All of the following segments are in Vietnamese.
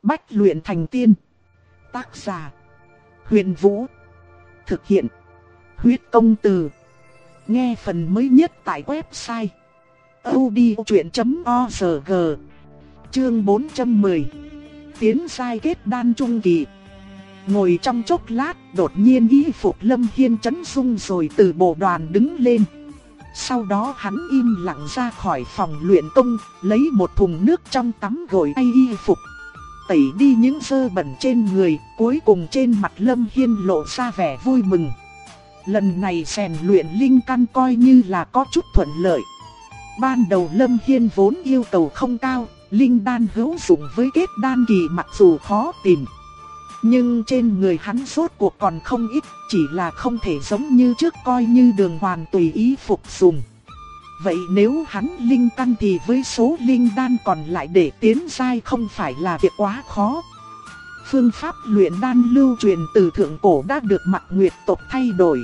Bách luyện thành tiên. Tác giả: Huyền Vũ. Thực hiện: Huyết Công Từ. Nghe phần mới nhất tại website audiochuyện.org. Chương 410. Tiến giai kết đan trung kỳ. Ngồi trong chốc lát, đột nhiên y phục Lâm Hiên chấn rung rồi từ bộ đoàn đứng lên. Sau đó hắn im lặng ra khỏi phòng luyện công, lấy một thùng nước trong tắm gội thay y phục, tẩy đi những dơ bẩn trên người. Cuối cùng trên mặt Lâm Hiên lộ ra vẻ vui mừng. Lần này rèn luyện linh căn coi như là có chút thuận lợi. Ban đầu Lâm Hiên vốn yêu cầu không cao, linh đan hữu dụng với kết đan kỳ mặc dù khó tìm, nhưng trên người hắn rốt cuộc còn không ít, chỉ là không thể giống như trước coi như đường hoàn tùy ý phục dùng. Vậy nếu hắn linh căn thì với số linh đan còn lại để tiến giai không phải là việc quá khó. Phương pháp luyện đan lưu truyền từ thượng cổ đã được Mạc Nguyệt tộc thay đổi,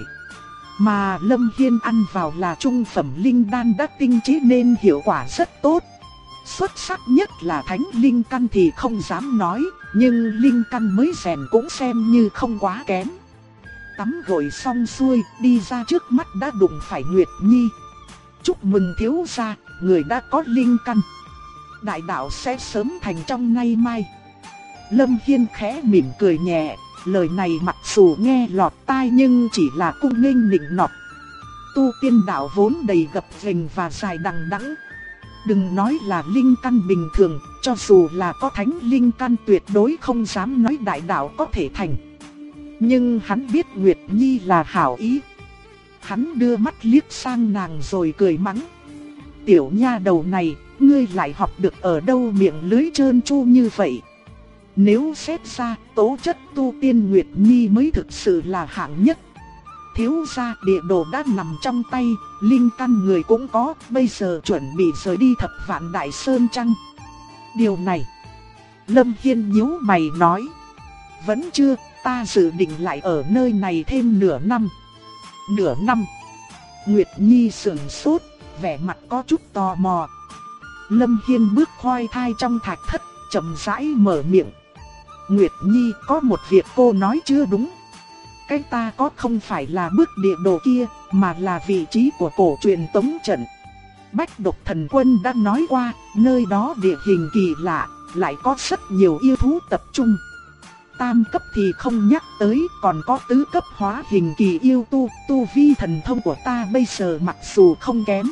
mà Lâm Hiên ăn vào là trung phẩm linh đan đã tinh chế nên hiệu quả rất tốt. Xuất sắc nhất là thánh linh căn thì không dám nói, nhưng linh căn mới rèn cũng xem như không quá kém. Tắm gội xong xuôi, đi ra trước mắt đã đụng phải Nguyệt Nhi. Chúc mừng thiếu gia, người đã có linh căn. Đại đạo sẽ sớm thành trong nay mai. Lâm Hiên khẽ mỉm cười nhẹ, lời này mặc dù nghe lọt tai nhưng chỉ là cung nghênh nịnh nọt. Tu tiên đạo vốn đầy gập ghềnh và dài đằng đẵng. Đừng nói là linh căn bình thường, cho dù là có thánh linh căn tuyệt đối không dám nói đại đạo có thể thành. Nhưng hắn biết Nguyệt Nhi là hảo ý. Hắn đưa mắt liếc sang nàng rồi cười mắng: tiểu nha đầu này, ngươi lại học được ở đâu miệng lưới trơn tru như vậy? Nếu xét ra, tố chất tu tiên Nguyệt Nhi mới thực sự là hạng nhất. Thiếu gia, địa đồ đã nằm trong tay, linh căn người cũng có, bây giờ chuẩn bị rời đi Thập Vạn Đại Sơn chăng? Điều này, Lâm Hiên nhíu mày nói: vẫn chưa, ta dự định lại ở nơi này thêm nửa năm. Nửa năm? Nguyệt Nhi sững sốt, vẻ mặt có chút tò mò. Lâm Hiên bước khoai thai trong thạch thất, chậm rãi mở miệng: Nguyệt Nhi, có một việc cô nói chưa đúng. Cái ta có không phải là bức địa đồ kia, mà là vị trí của cổ truyền tống trận. Bách Độc Thần Quân đã nói qua, nơi đó địa hình kỳ lạ, lại có rất nhiều yêu thú tập trung. Tam cấp thì không nhắc tới, còn có tứ cấp hóa hình kỳ yêu tu vi thần thông của ta bây giờ mặc dù không kém,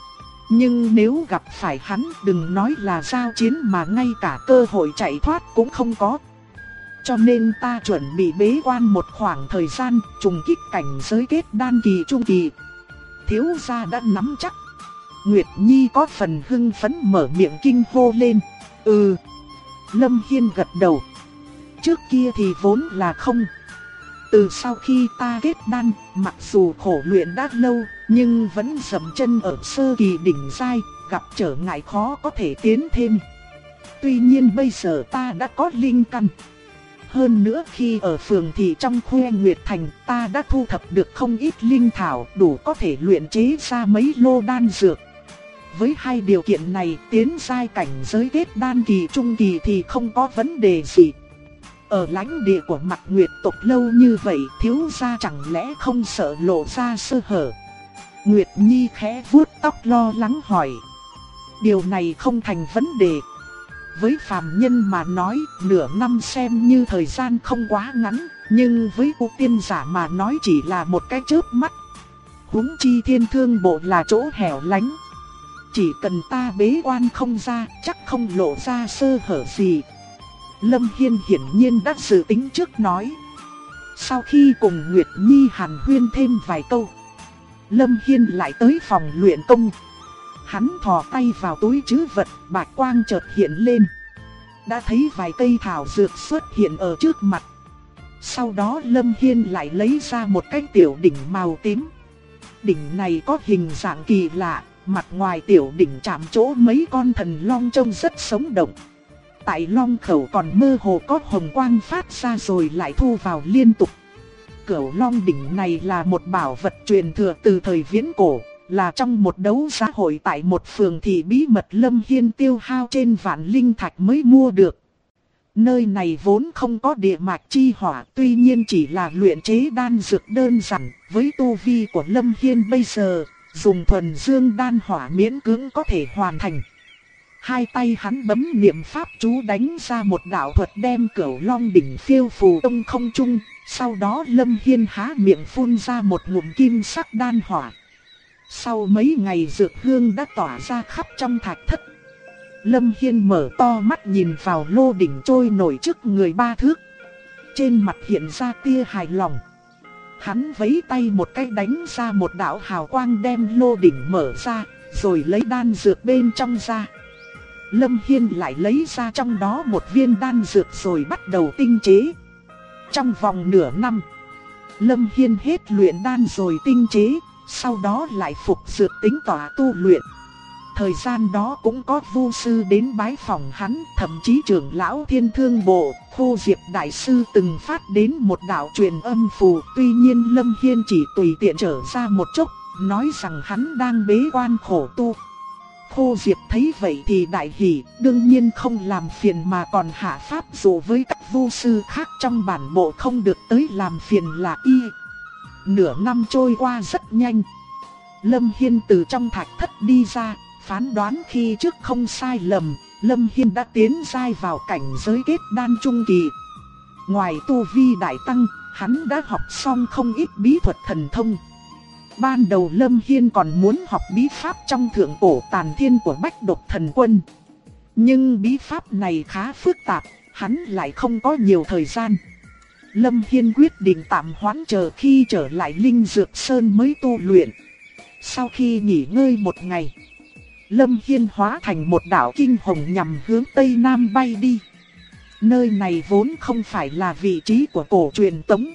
nhưng nếu gặp phải hắn, đừng nói là giao chiến mà ngay cả cơ hội chạy thoát cũng không có. Cho nên ta chuẩn bị bế quan một khoảng thời gian, trùng kích cảnh giới kết đan kỳ trung kỳ. Thiếu gia đã nắm chắc. Nguyệt Nhi có phần hưng phấn mở miệng kinh hô lên. Ừ. Lâm Hiên gật đầu. Trước kia thì vốn là không. Từ sau khi ta kết đan, mặc dù khổ luyện đã lâu, nhưng vẫn dậm chân ở sơ kỳ đỉnh giai, gặp trở ngại khó có thể tiến thêm. Tuy nhiên bây giờ ta đã có linh căn. Hơn nữa khi ở phường thị trong Khuê Nguyệt Thành, ta đã thu thập được không ít linh thảo, đủ có thể luyện chế ra mấy lô đan dược. Với hai điều kiện này, tiến giai cảnh giới kết đan kỳ trung kỳ thì không có vấn đề gì. Ở lãnh địa của Mạc Nguyệt tộc lâu như vậy, thiếu gia chẳng lẽ không sợ lộ ra sơ hở? Nguyệt Nhi khẽ vuốt tóc lo lắng hỏi. Điều này không thành vấn đề. Với phàm nhân mà nói, nửa năm xem như thời gian không quá ngắn, nhưng với tu tiên giả mà nói chỉ là một cái chớp mắt. Huống chi Thiên Thương Bộ là chỗ hẻo lánh. Chỉ cần ta bế quan không ra, chắc không lộ ra sơ hở gì. Lâm Hiên hiển nhiên đã dự tính trước nói. Sau khi cùng Nguyệt Nhi hàn huyên thêm vài câu, Lâm Hiên lại tới phòng luyện công. Hắn thò tay vào túi trữ vật, bạch quang chợt hiện lên. Đã thấy vài cây thảo dược xuất hiện ở trước mặt. Sau đó Lâm Hiên lại lấy ra một cái tiểu đỉnh màu tím. Đỉnh này có hình dạng kỳ lạ, mặt ngoài tiểu đỉnh chạm chỗ mấy con thần long trông rất sống động. Tại long khẩu còn mơ hồ có hồng quang phát ra rồi lại thu vào liên tục. Cửu long đỉnh này là một bảo vật truyền thừa từ thời viễn cổ, là trong một đấu giá hội tại một phường thị bí mật Lâm Hiên tiêu hao trên vạn linh thạch mới mua được. Nơi này vốn không có địa mạch chi hỏa, tuy nhiên chỉ là luyện chế đan dược đơn giản, với tu vi của Lâm Hiên bây giờ, dùng thuần dương đan hỏa miễn cưỡng có thể hoàn thành. Hai tay hắn bấm niệm pháp chú đánh ra một đạo thuật đem Cửu Long đỉnh phiêu phù tung không trung, sau đó Lâm Hiên há miệng phun ra một ngụm kim sắc đan hỏa. Sau mấy ngày dược hương đã tỏa ra khắp trong thạch thất. Lâm Hiên mở to mắt nhìn vào lô đỉnh trôi nổi trước người 3 thước. Trên mặt hiện ra tia hài lòng. Hắn vẫy tay một cái đánh ra một đạo hào quang đem lô đỉnh mở ra, rồi lấy đan dược bên trong ra. Lâm Hiên lại lấy ra trong đó một viên đan dược rồi bắt đầu tinh chế. Trong vòng nửa năm, Lâm Hiên hết luyện đan rồi tinh chế, sau đó lại phục dược tính tỏa tu luyện. Thời gian đó cũng có vu sư đến bái phòng hắn, thậm chí trưởng lão Thiên Thương Bộ, Khô Diệp Đại Sư từng phát đến một đạo truyền âm phù. Tuy nhiên Lâm Hiên chỉ tùy tiện trở ra một chốc, nói rằng hắn đang bế quan khổ tu. Khô Diệp thấy vậy thì đại hỉ, đương nhiên không làm phiền mà còn hạ pháp dụ với các vu sư khác trong bản bộ không được tới làm phiền là y. Nửa năm trôi qua rất nhanh. Lâm Hiên từ trong thạch thất đi ra, phán đoán khi trước không sai lầm, Lâm Hiên đã tiến giai vào cảnh giới kết đan trung kỳ. Ngoài tu vi đại tăng, hắn đã học xong không ít bí thuật thần thông. Ban đầu Lâm Hiên còn muốn học bí pháp trong thượng cổ tàn thiên của Bách Độc Thần Quân. Nhưng bí pháp này khá phức tạp, hắn lại không có nhiều thời gian. Lâm Hiên quyết định tạm hoãn chờ khi trở lại Linh Dược Sơn mới tu luyện. Sau khi nghỉ ngơi một ngày, Lâm Hiên hóa thành một đạo kinh hồng nhằm hướng Tây Nam bay đi. Nơi này vốn không phải là vị trí của cổ truyền Tống,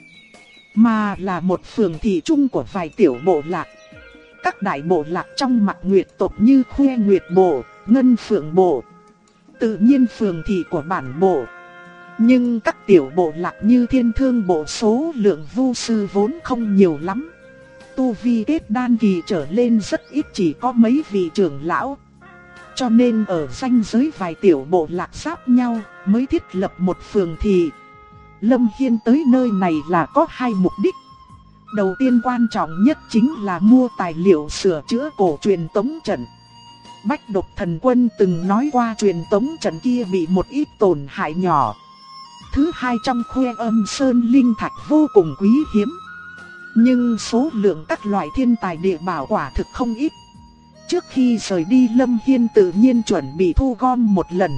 mà là một phường thị trung của vài tiểu bộ lạc. Các đại bộ lạc trong Mạc Nguyệt tộc như Khuê Nguyệt Bộ, Ngân Phượng Bộ, tự nhiên phường thị của bản bộ. Nhưng các tiểu bộ lạc như Thiên Thương Bộ số lượng vu sư vốn không nhiều lắm. Tu vi kết đan kỳ trở lên rất ít, chỉ có mấy vị trưởng lão. Cho nên ở ranh giới vài tiểu bộ lạc giáp nhau mới thiết lập một phường thị. Lâm Hiên tới nơi này là có hai mục đích. Đầu tiên quan trọng nhất chính là mua tài liệu sửa chữa cổ truyền tống trận. Bách Độc Thần Quân từng nói qua truyền tống trận kia bị một ít tổn hại nhỏ. Thứ hai, trong Khuê Âm Sơn linh thạch vô cùng quý hiếm, nhưng số lượng các loại thiên tài địa bảo quả thực không ít. Trước khi rời đi, Lâm Hiên tự nhiên chuẩn bị thu gom một lần.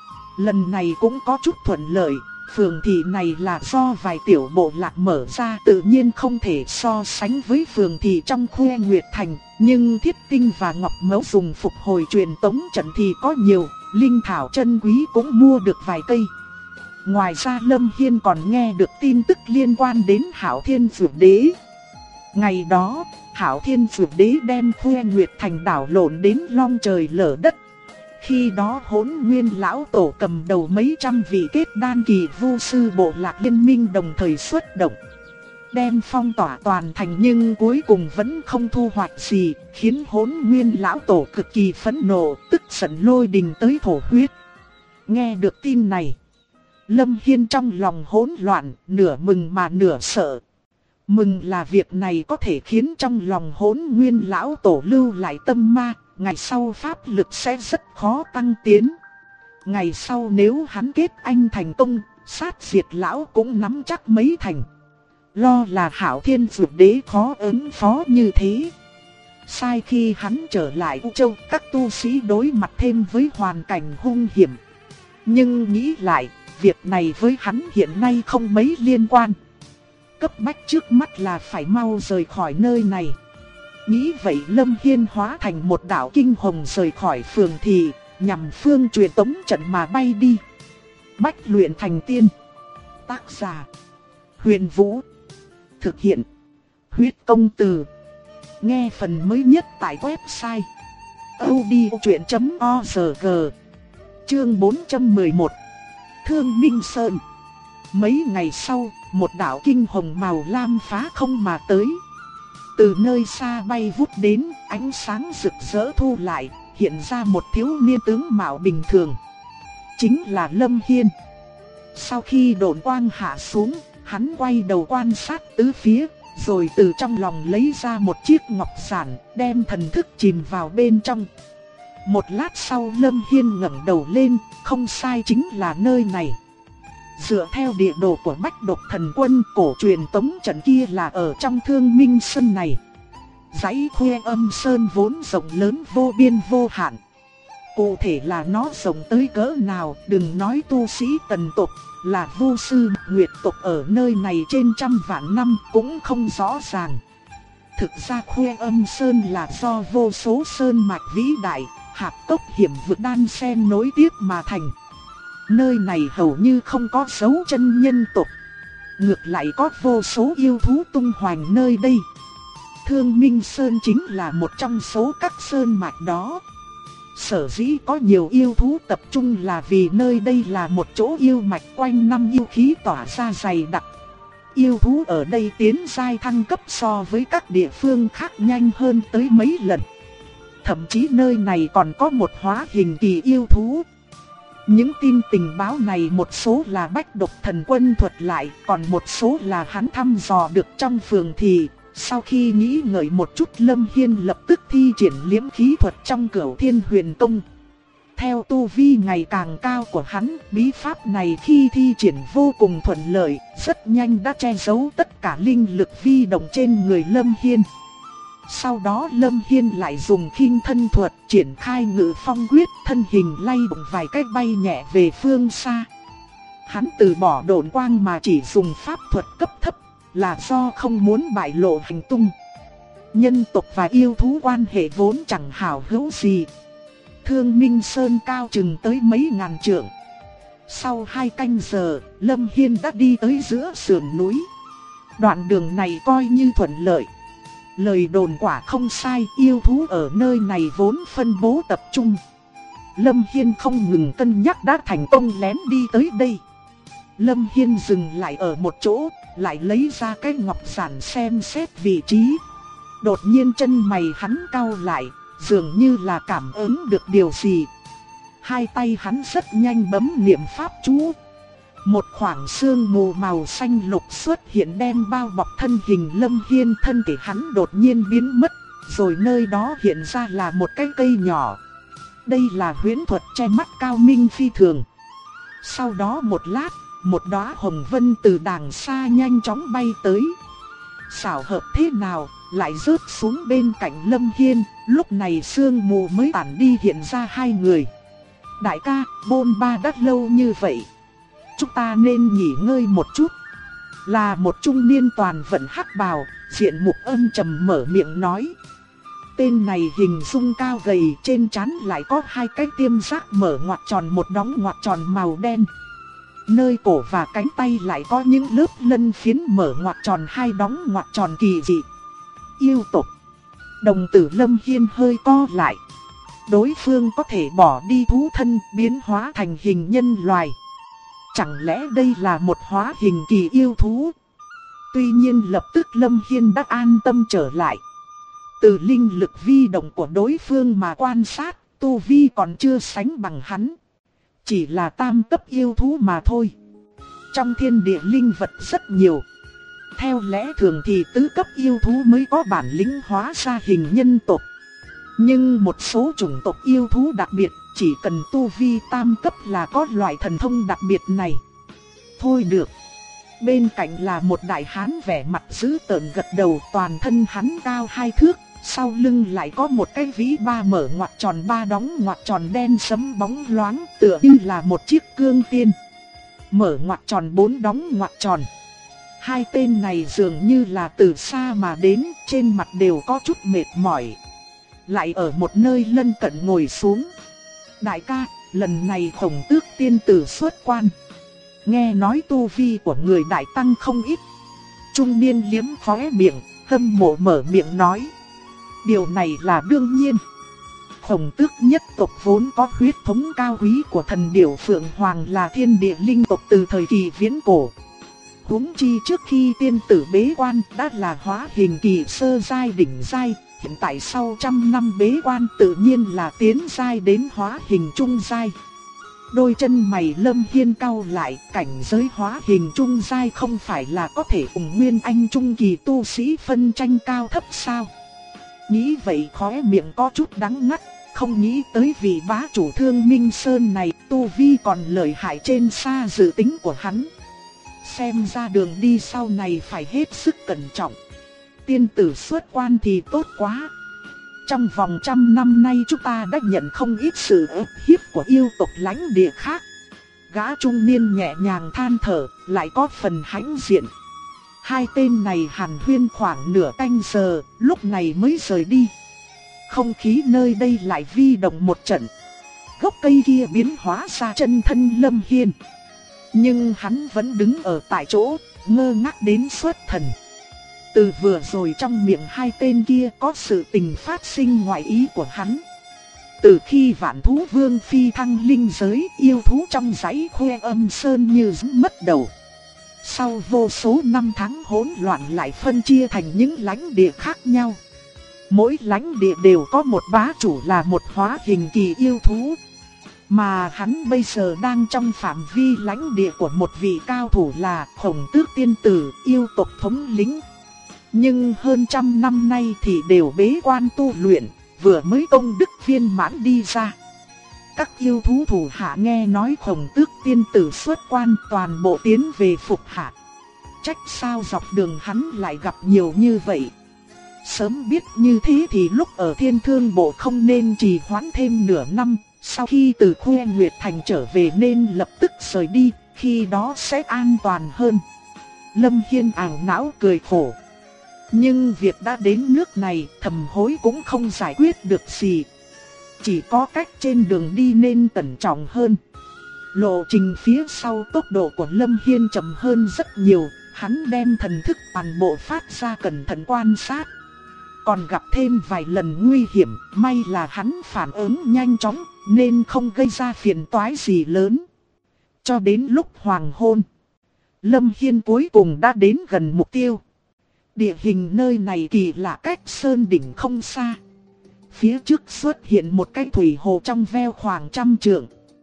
Lần này cũng có chút thuận lợi. Phường thị này là do vài tiểu bộ lạc mở ra, tự nhiên không thể so sánh với phường thị trong Khuê Nguyệt Thành. Nhưng thiết tinh và ngọc mẫu dùng phục hồi truyền tống trận thì có nhiều, linh thảo chân quý cũng mua được vài cây. Ngoài ra Lâm Hiên còn nghe được tin tức liên quan đến Hạo Thiên Dược Đế. Ngày đó, Hạo Thiên Dược Đế đem Khuê Nguyệt Thành đảo lộn đến long trời lở đất. Khi đó Hỗn Nguyên lão tổ cầm đầu mấy trăm vị kết đan kỳ vu sư bộ lạc liên minh đồng thời xuất động, đem phong tỏa toàn thành, nhưng cuối cùng vẫn không thu hoạch gì, khiến Hỗn Nguyên lão tổ cực kỳ phẫn nộ, tức giận lôi đình tới thổ huyết. Nghe được tin này, Lâm Hiên trong lòng hỗn loạn, nửa mừng mà nửa sợ. Mừng là việc này có thể khiến trong lòng Hỗn Nguyên lão tổ lưu lại tâm ma, ngày sau pháp lực sẽ rất khó tăng tiến. Ngày sau nếu hắn kết anh thành công, sát diệt lão cũng nắm chắc mấy thành. Lo là Hạo Thiên Dược Đế khó ứng phó như thế. Sai khi hắn trở lại U Châu, các tu sĩ đối mặt thêm với hoàn cảnh hung hiểm. Nhưng nghĩ lại, việc này với hắn hiện nay không mấy liên quan. Cấp bách trước mắt là phải mau rời khỏi nơi này. Nghĩ vậy Lâm Hiên hóa thành một đạo kinh hồng rời khỏi phường thị, nhằm phương truyền tống trận mà bay đi. Bách luyện thành tiên. Tác giả: Huyền Vũ. Thực hiện: Huyết Công Từ. Nghe phần mới nhất tại website audiochuyện.org. Chương 411. Thương Minh Sơn. Mấy ngày sau, một đạo kinh hồng màu lam phá không mà tới. Từ nơi xa bay vút đến, ánh sáng rực rỡ thu lại, hiện ra một thiếu niên tướng mạo bình thường. Chính là Lâm Hiên. Sau khi độn quang hạ xuống, hắn quay đầu quan sát tứ phía, rồi từ trong lòng lấy ra một chiếc ngọc giản, đem thần thức chìm vào bên trong. Một lát sau Lâm Hiên ngẩng đầu lên, không sai, chính là nơi này. Dựa theo địa đồ của Bách Độc Thần Quân, cổ truyền tống trận kia là ở trong Thương Minh Sơn này. Dãy Khuê Âm Sơn vốn rộng lớn vô biên vô hạn. Cụ thể là nó rộng tới cỡ nào, đừng nói tu sĩ Tần tộc, là vô sư Nguyệt tộc ở nơi này trên trăm vạn năm cũng không rõ ràng. Thực ra Khuê Âm Sơn là do vô số sơn mạch vĩ đại, hạp cốc hiểm vực đan xen nối tiếp mà thành. Nơi này hầu như không có dấu chân nhân tộc, ngược lại có vô số yêu thú tung hoành nơi đây. Thương Minh Sơn chính là một trong số các sơn mạch đó. Sở dĩ có nhiều yêu thú tập trung là vì nơi đây là một chỗ yêu mạch, quanh năm yêu khí tỏa ra dày đặc. Yêu thú ở đây tiến giai thăng cấp so với các địa phương khác nhanh hơn tới mấy lần. Thậm chí nơi này còn có một hóa hình kỳ yêu thú. Những tin tình báo này một số là Bách Độc Thần Quân thuật lại, còn một số là hắn thăm dò được trong phường thị. Sau khi nghĩ ngợi một chút, Lâm Hiên lập tức thi triển liễm khí thuật trong Cửu Thiên Huyền Tông. Theo tu vi ngày càng cao của hắn, bí pháp này khi thi triển vô cùng thuận lợi, rất nhanh đã che giấu tất cả linh lực vi động trên người Lâm Hiên. Sau đó Lâm Hiên lại dùng khinh thân thuật triển khai Ngự Phong quyết, thân hình lay động vài cái bay nhẹ về phương xa. Hắn từ bỏ độn quang mà chỉ dùng pháp thuật cấp thấp, là do không muốn bại lộ hành tung. Nhân tộc và yêu thú quan hệ vốn chẳng hảo hữu gì. Thương Minh Sơn cao chừng tới mấy ngàn trượng. Sau 2 canh giờ, Lâm Hiên đã đi tới giữa sườn núi. Đoạn đường này coi như thuận lợi. Lời đồn quả không sai, yêu thú ở nơi này vốn phân bố tập trung. Lâm Hiên không ngừng cân nhắc đã thành công lén đi tới đây. Lâm Hiên dừng lại ở một chỗ, lại lấy ra cái ngọc giản xem xét vị trí. Đột nhiên chân mày hắn cau lại, dường như là cảm ứng được điều gì. Hai tay hắn rất nhanh bấm niệm pháp chú. Một khoảng sương mù màu xanh lục xuất hiện đem bao bọc thân hình Lâm Hiên, thân thể hắn đột nhiên biến mất, rồi nơi đó hiện ra là một cái cây nhỏ. Đây là huyễn thuật che mắt cao minh phi thường. Sau đó một lát, một đóa hồng vân từ đàng xa nhanh chóng bay tới. Xảo hợp thế nào, lại rớt xuống bên cạnh Lâm Hiên, lúc này sương mù mới tản đi, hiện ra hai người. Đại ca, bôn ba đã lâu như vậy, chúng ta nên nghỉ ngơi một chút. Là một trung niên toàn vận hắc bào, diện mục âm trầm mở miệng nói. Tên này hình dung cao gầy, trên trán lại có 2 cái tiêm giác mở ngoặt tròn, một đóng ngoặt tròn màu đen. Nơi cổ và cánh tay lại có những lớp lân phiến mở ngoặt tròn, 2 đóng ngoặt tròn kỳ dị. Yêu tộc. Đồng tử Lâm Hiên hơi co lại. Đối phương có thể bỏ đi thú thân, biến hóa thành hình nhân loài. Chẳng lẽ đây là một hóa hình kỳ yêu thú? Tuy nhiên lập tức Lâm Hiên đã an tâm trở lại. Từ linh lực vi động của đối phương mà quan sát, tu vi còn chưa sánh bằng hắn. Chỉ là tam cấp yêu thú mà thôi. Trong thiên địa linh vật rất nhiều. Theo lẽ thường thì tứ cấp yêu thú mới có bản lĩnh hóa ra hình nhân tộc. Nhưng một số chủng tộc yêu thú đặc biệt, chỉ cần tu vi tam cấp là có loại thần thông đặc biệt này. Thôi được. Bên cạnh là một đại hán vẻ mặt dữ tợn gật đầu, toàn thân hắn cao 2 thước. Sau lưng lại có một cái vĩ ba mở ngoặt tròn, 3 đóng ngoặt tròn đen sẫm bóng loáng, tựa như là một chiếc cương tiên. Mở ngoặt tròn, 4 đóng ngoặt tròn. Hai tên này dường như là từ xa mà đến, trên mặt đều có chút mệt mỏi. Lại ở một nơi lân cận ngồi xuống. Đại ca, lần này Khổng Tước tiên tử xuất quan. Nghe nói tu vi của người đại tăng không ít. Trung niên liếm khóe miệng, hâm mộ mở miệng nói. Điều này là đương nhiên. Khổng Tước nhất tộc vốn có huyết thống cao quý của thần điểu Phượng Hoàng, là thiên địa linh tộc từ thời kỳ viễn cổ. Huống chi trước khi tiên tử bế quan đã là hóa hình kỳ sơ giai đỉnh giai, hiện tại sau trăm năm bế quan tự nhiên là tiến giai đến hóa hình trung giai. Đôi chân mày Lâm Hiên cau lại, cảnh giới hóa hình trung giai không phải là có thể cùng nguyên anh trung kỳ tu sĩ phân tranh cao thấp sao? Nghĩ vậy khóe miệng có chút đắng ngắt, không nghĩ tới vị bá chủ Thương Minh Sơn này tu vi còn lợi hại trên xa dự tính của hắn. Xem ra đường đi sau này phải hết sức cẩn trọng. Tiên tử xuất quan thì tốt quá. Trong vòng 100 năm nay chúng ta đã nhận không ít sự ức hiếp của yêu tộc lãnh địa khác. Gã trung niên nhẹ nhàng than thở, lại có phần hãnh diện. Hai tên này hàn huyên khoảng nửa canh giờ, lúc này mới rời đi. Không khí nơi đây lại vi động một trận. Gốc cây kia biến hóa ra chân thân Lâm Hiên. Nhưng hắn vẫn đứng ở tại chỗ, ngơ ngác đến xuất thần. Từ vừa rồi trong miệng hai tên kia có sự tình phát sinh ngoài ý của hắn. Từ khi Vạn Thú Vương phi thăng linh giới, yêu thú trong dãy Khoe Âm Sơn như mất đầu. Sau vô số năm tháng hỗn loạn lại phân chia thành những lãnh địa khác nhau. Mỗi lãnh địa đều có một bá chủ là một hóa hình kỳ yêu thú. Mà hắn bây giờ đang trong phạm vi lãnh địa của một vị cao thủ là Khổng Tước Tiên Tử, yêu tộc thống lĩnh. Nhưng hơn 100 năm nay thì đều bế quan tu luyện, vừa mới công đức viên mãn đi ra. Các yêu thú thủ hạ nghe nói Khổng Tước Tiên Tử xuất quan toàn bộ tiến về phục hạ. Trách sao dọc đường hắn lại gặp nhiều như vậy. Sớm biết như thế thì lúc ở Thiên Thương Bộ không nên trì hoãn thêm nửa năm. Sau khi từ Khuê Nguyệt Thành trở về nên lập tức rời đi, khi đó sẽ an toàn hơn. Lâm Hiên ảo não cười khổ. Nhưng việc đã đến nước này, thầm hối cũng không giải quyết được gì. Chỉ có cách trên đường đi nên cẩn trọng hơn. Lộ trình phía sau tốc độ của Lâm Hiên chậm hơn rất nhiều, hắn đem thần thức toàn bộ phát ra cẩn thận quan sát. Còn gặp thêm vài lần nguy hiểm, may là hắn phản ứng nhanh chóng, nên không gây ra phiền toái gì lớn. Cho đến lúc hoàng hôn, Lâm Hiên cuối cùng đã đến gần mục tiêu. Địa hình nơi này kỳ lạ, cách sơn đỉnh không xa. Phía trước xuất hiện một cái thủy hồ trong veo khoảng 100 trượng.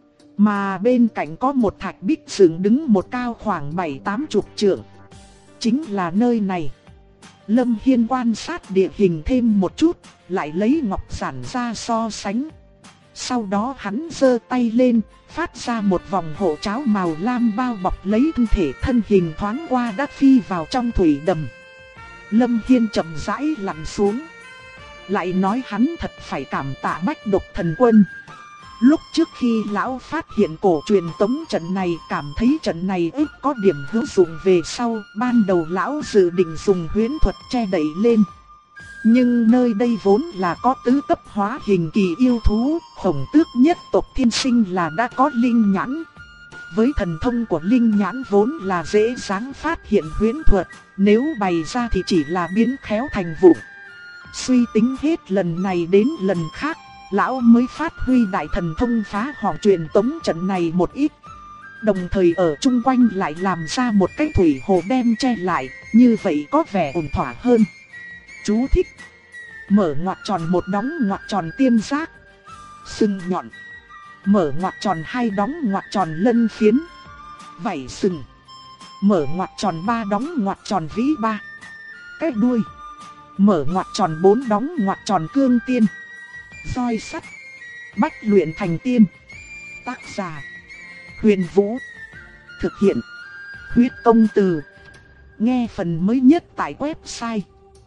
Mà bên cạnh có một thạch bích dựng đứng một cao khoảng 7-80 trượng. Chính là nơi này. Lâm Hiên quan sát địa hình thêm một chút, lại lấy ngọc giản ra so sánh. Sau đó hắn giơ tay lên, phát ra một vòng hộ cháo màu lam bao bọc lấy thân hình thoáng qua đã phi vào trong thủy đầm. Lâm Hiên chậm rãi lặn xuống. Lại nói hắn thật phải cảm tạ Bách Độc Thần Quân. Lúc trước khi lão phát hiện cổ truyền tống trận này, cảm thấy trận này ít có điểm hữu dụng về sau, ban đầu lão dự định dùng huyễn thuật che đậy lên. Nhưng nơi đây vốn là có tứ cấp hóa hình kỳ yêu thú, Khổng Tước nhất tộc thiên sinh là đã có linh nhãn. Với thần thông của linh nhãn vốn là dễ dàng phát hiện huyễn thuật, nếu bày ra thì chỉ là biến khéo thành vụn. Suy tính hết lần này đến lần khác, lão mới phát huy đại thần thông phá hỏng truyền tống trận này một ít. Đồng thời ở chung quanh lại làm ra một cái thủy hồ đem che lại, như vậy có vẻ ổn thỏa hơn. Chú thích: mở ngoặc tròn một đóng ngoặc tròn tiêm giác, sừng nhọn. Mở ngoặc tròn hai đóng ngoặc tròn lân phiến, vảy sừng. Mở ngoặc tròn ba đóng ngoặc tròn vĩ ba, cái đuôi. Mở ngoặc tròn bốn đóng ngoặc tròn cương tiên, roi sắt. Bách luyện thành tiên. Tác giả: Huyền Vũ. Thực hiện: Huyết Công Từ. Nghe phần mới nhất tại website